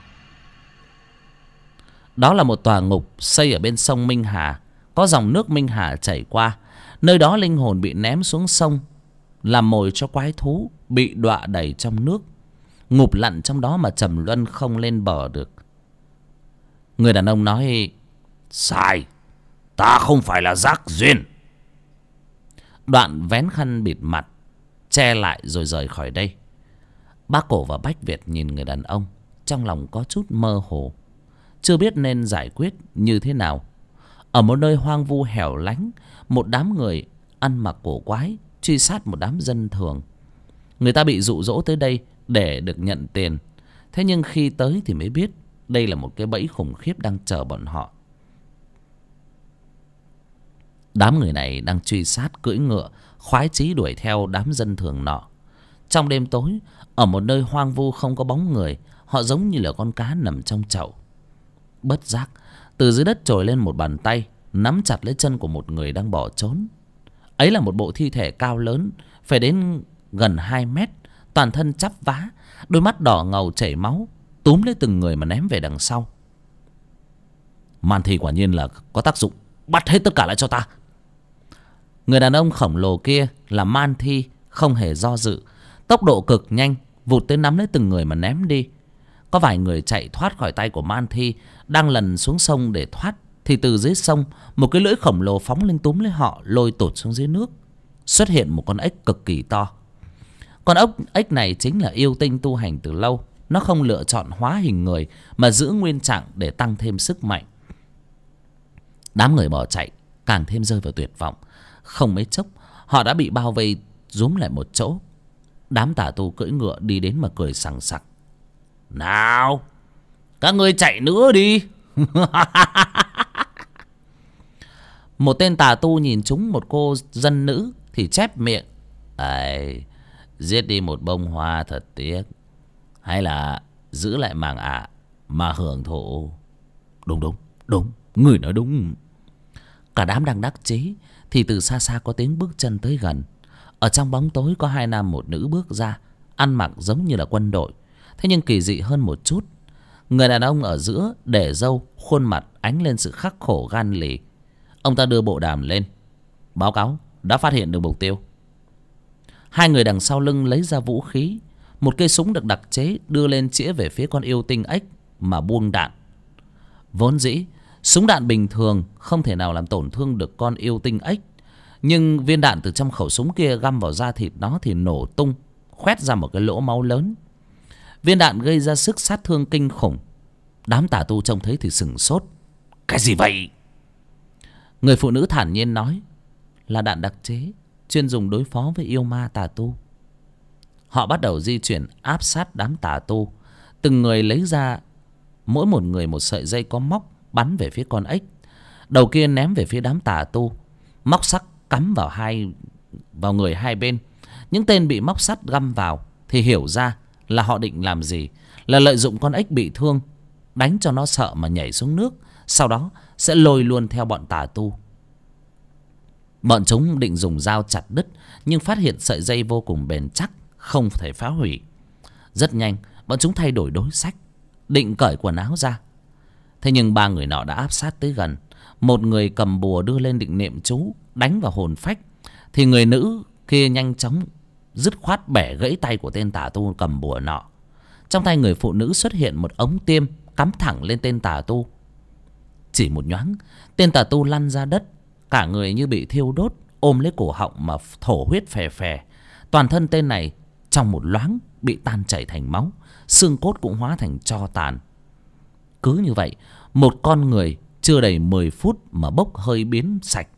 Đó là một tòa ngục xây ở bên sông Minh Hà, có dòng nước Minh Hà chảy qua. Nơi đó linh hồn bị ném xuống sông, làm mồi cho quái thú, bị đọa đầy trong nước. Ngục lặn trong đó mà trầm luân không lên bờ được. Người đàn ông nói: sai, ta không phải là Giác Duyên. Đoạn vén khăn bịt mặt che lại rồi rời khỏi đây. Bác Cổ và Bách Việt nhìn người đàn ông, trong lòng có chút mơ hồ, chưa biết nên giải quyết như thế nào. Ở một nơi hoang vu hẻo lánh, một đám người ăn mặc cổ quái truy sát một đám dân thường. Người ta bị dụ dỗ tới đây để được nhận tiền. Thế nhưng khi tới thì mới biết đây là một cái bẫy khủng khiếp đang chờ bọn họ. Đám người này đang truy sát cưỡi ngựa, khoái chí đuổi theo đám dân thường nọ. Trong đêm tối, ở một nơi hoang vu không có bóng người, họ giống như là con cá nằm trong chậu. Bất giác, từ dưới đất trồi lên một bàn tay, nắm chặt lấy chân của một người đang bỏ trốn. Ấy là một bộ thi thể cao lớn, phải đến gần 2 mét, toàn thân chắp vá, đôi mắt đỏ ngầu chảy máu, túm lấy từng người mà ném về đằng sau. Man thi quả nhiên là có tác dụng, bắt hết tất cả lại cho ta. Người đàn ông khổng lồ kia là Man Thi, không hề do dự, tốc độ cực nhanh, vụt tới nắm lấy từng người mà ném đi. Có vài người chạy thoát khỏi tay của Man Thi, đang lần xuống sông để thoát, thì từ dưới sông một cái lưỡi khổng lồ phóng lên túm lấy họ, lôi tụt xuống dưới nước. Xuất hiện một con ếch cực kỳ to. Con ếch này chính là yêu tinh tu hành từ lâu. Nó không lựa chọn hóa hình người mà giữ nguyên trạng để tăng thêm sức mạnh. Đám người bỏ chạy càng thêm rơi vào tuyệt vọng. Không mấy chốc họ đã bị bao vây rúm lại một chỗ. Đám tà tu cưỡi ngựa đi đến mà cười sằng sặc: nào, các ngươi chạy nữa đi. Một tên tà tu nhìn trúng một cô dân nữ thì chép miệng: ấy, giết đi một bông hoa thật tiếc, hay là giữ lại màng ả mà hưởng thụ? Đúng, người nói đúng. Cả đám đang đắc chí thì từ xa xa có tiếng bước chân tới gần. Ở trong bóng tối có 2 nam 1 nữ bước ra, ăn mặc giống như là quân đội, thế nhưng kỳ dị hơn một chút. Người đàn ông ở giữa để râu, khuôn mặt ánh lên sự khắc khổ gan lì. Ông ta đưa bộ đàm lên: báo cáo, đã phát hiện được mục tiêu. 2 người đằng sau lưng lấy ra vũ khí, một cây súng được đặc chế đưa lên chĩa về phía con yêu tinh ếch mà buông đạn. Vốn dĩ súng đạn bình thường không thể nào làm tổn thương được con yêu tinh ếch, nhưng viên đạn từ trong khẩu súng kia găm vào da thịt nó thì nổ tung, khoét ra một cái lỗ máu lớn. Viên đạn gây ra sức sát thương kinh khủng. Đám tà tu trông thấy thì sửng sốt: cái gì vậy? Người phụ nữ thản nhiên nói: là đạn đặc chế, chuyên dùng đối phó với yêu ma tà tu. Họ bắt đầu di chuyển áp sát đám tà tu. Từng người lấy ra mỗi một người một sợi dây có móc, bắn về phía con ếch. Đầu kia ném về phía đám tà tu. Móc sắt cắm vào người hai bên. Những tên bị móc sắt găm vào thì hiểu ra là họ định làm gì, là lợi dụng con ếch bị thương, đánh cho nó sợ mà nhảy xuống nước, sau đó sẽ lôi luôn theo bọn tà tu. Bọn chúng định dùng dao chặt đứt, nhưng phát hiện sợi dây vô cùng bền chắc, không thể phá hủy. Rất nhanh bọn chúng thay đổi đối sách, định cởi quần áo ra. Thế nhưng 3 người nọ đã áp sát tới gần. Một người cầm bùa đưa lên định niệm chú đánh vào hồn phách, thì người nữ kia nhanh chóng dứt khoát bẻ gãy tay của tên tà tu cầm bùa nọ. Trong tay người phụ nữ xuất hiện một ống tiêm cắm thẳng lên tên tà tu. Chỉ một nhoáng, tên tà tu lăn ra đất, cả người như bị thiêu đốt, ôm lấy cổ họng mà thổ huyết phè phè. Toàn thân tên này trong một loáng bị tan chảy thành máu, xương cốt cũng hóa thành tro tàn. Cứ như vậy, một con người chưa đầy 10 phút mà bốc hơi biến sạch.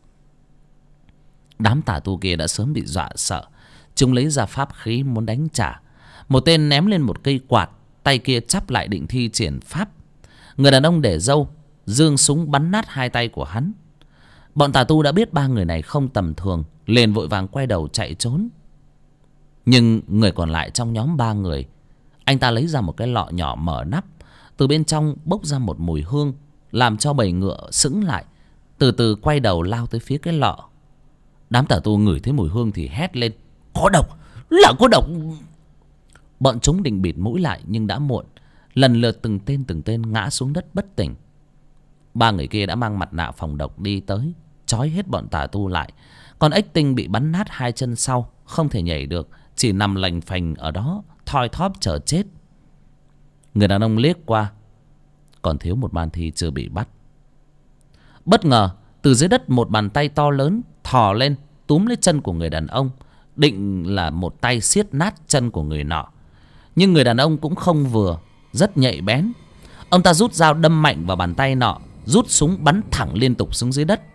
Đám tà tu kia đã sớm bị dọa sợ. Chúng lấy ra pháp khí muốn đánh trả. Một tên ném lên một cây quạt, tay kia chắp lại định thi triển pháp. Người đàn ông để râu giương súng bắn nát hai tay của hắn. Bọn tà tu đã biết ba người này không tầm thường, liền vội vàng quay đầu chạy trốn. Nhưng người còn lại trong nhóm ba người, anh ta lấy ra một cái lọ nhỏ mở nắp. Từ bên trong bốc ra một mùi hương, làm cho bầy ngựa sững lại, từ từ quay đầu lao tới phía cái lọ. Đám tà tu ngửi thấy mùi hương thì hét lên: có độc, là có độc. Bọn chúng định bịt mũi lại nhưng đã muộn. Lần lượt từng tên ngã xuống đất bất tỉnh. Ba người kia đã mang mặt nạ phòng độc đi tới, trói hết bọn tà tu lại. Còn ếch tinh bị bắn nát hai chân sau, không thể nhảy được, chỉ nằm lành phành ở đó thoi thóp chờ chết. Người đàn ông liếc qua, còn thiếu một man thi chưa bị bắt. Bất ngờ từ dưới đất một bàn tay to lớn thò lên túm lấy chân của người đàn ông, định là một tay siết nát chân của người nọ. Nhưng người đàn ông cũng không vừa, rất nhạy bén. Ông ta rút dao đâm mạnh vào bàn tay nọ, rút súng bắn thẳng liên tục xuống dưới đất.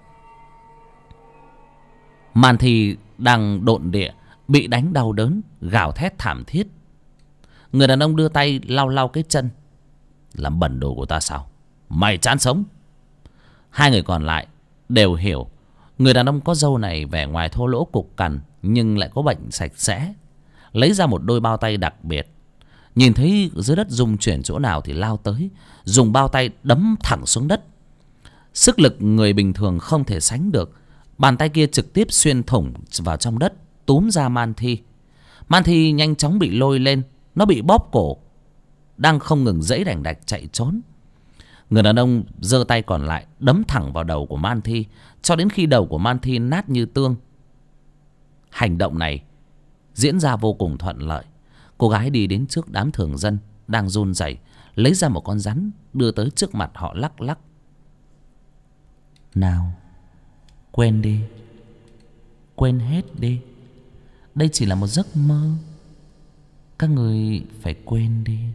Man thi đang độn địa, bị đánh đau đớn, gào thét thảm thiết. Người đàn ông đưa tay lau lau cái chân. Làm bẩn đồ của ta sao? Mày chán sống. Hai người còn lại đều hiểu người đàn ông có râu này vẻ ngoài thô lỗ cục cằn, nhưng lại có bệnh sạch sẽ. Lấy ra một đôi bao tay đặc biệt, nhìn thấy dưới đất rung chuyển chỗ nào thì lao tới, dùng bao tay đấm thẳng xuống đất. Sức lực người bình thường không thể sánh được. Bàn tay kia trực tiếp xuyên thủng vào trong đất, túm ra man thi. Man thi nhanh chóng bị lôi lên, nó bị bóp cổ, đang không ngừng giãy đành đạch chạy trốn. Người đàn ông giơ tay còn lại đấm thẳng vào đầu của man thi, cho đến khi đầu của man thi nát như tương. Hành động này diễn ra vô cùng thuận lợi. Cô gái đi đến trước đám thường dân đang run rẩy, lấy ra một con rắn đưa tới trước mặt họ lắc lắc. Nào, quên đi, quên hết đi. Đây chỉ là một giấc mơ, các người phải quên đi.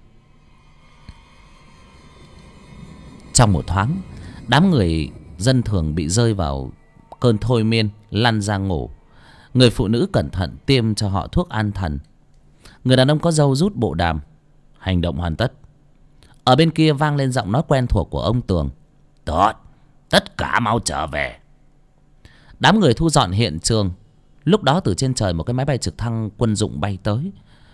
Trong một thoáng, đám người dân thường bị rơi vào cơn thôi miên, lăn ra ngủ. Người phụ nữ cẩn thận tiêm cho họ thuốc an thần. Người đàn ông có râu rút bộ đàm. Hành động hoàn tất. Ở bên kia vang lên giọng nói quen thuộc của ông Tường. Tốt, tất cả mau trở về. Đám người thu dọn hiện trường. Lúc đó từ trên trời một cái máy bay trực thăng quân dụng bay tới.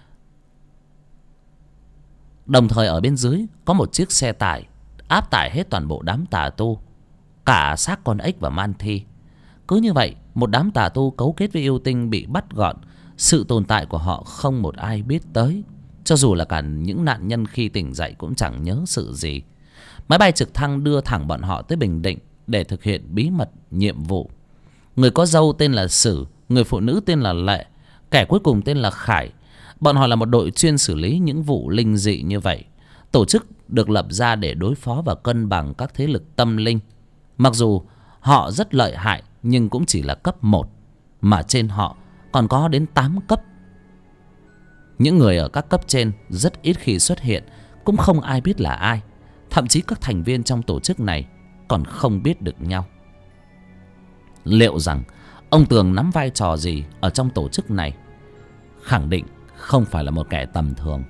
Đồng thời ở bên dưới có một chiếc xe tải áp tải hết toàn bộ đám tà tu, cả xác con ếch và man thi. Cứ như vậy, một đám tà tu cấu kết với yêu tinh bị bắt gọn. Sự tồn tại của họ không một ai biết tới. Cho dù là cả những nạn nhân khi tỉnh dậy cũng chẳng nhớ sự gì. Máy bay trực thăng đưa thẳng bọn họ tới Bình Định để thực hiện bí mật nhiệm vụ. Người có râu tên là Sử, người phụ nữ tên là Lệ, kẻ cuối cùng tên là Khải. Bọn họ là một đội chuyên xử lý những vụ linh dị như vậy. Tổ chức được lập ra để đối phó và cân bằng các thế lực tâm linh. Mặc dù họ rất lợi hại, nhưng cũng chỉ là cấp 1, mà trên họ còn có đến 8 cấp. Những người ở các cấp trên rất ít khi xuất hiện, cũng không ai biết là ai. Thậm chí các thành viên trong tổ chức này còn không biết được nhau. Liệu rằng ông Tường nắm vai trò gì ở trong tổ chức này? Khẳng định không phải là một kẻ tầm thường.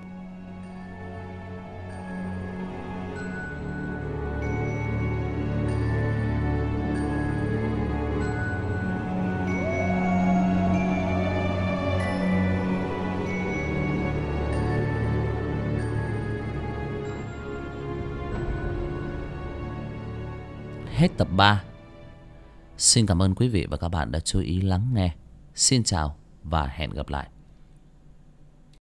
Hết tập 3. Xin cảm ơn quý vị và các bạn đã chú ý lắng nghe. Xin chào và hẹn gặp lại.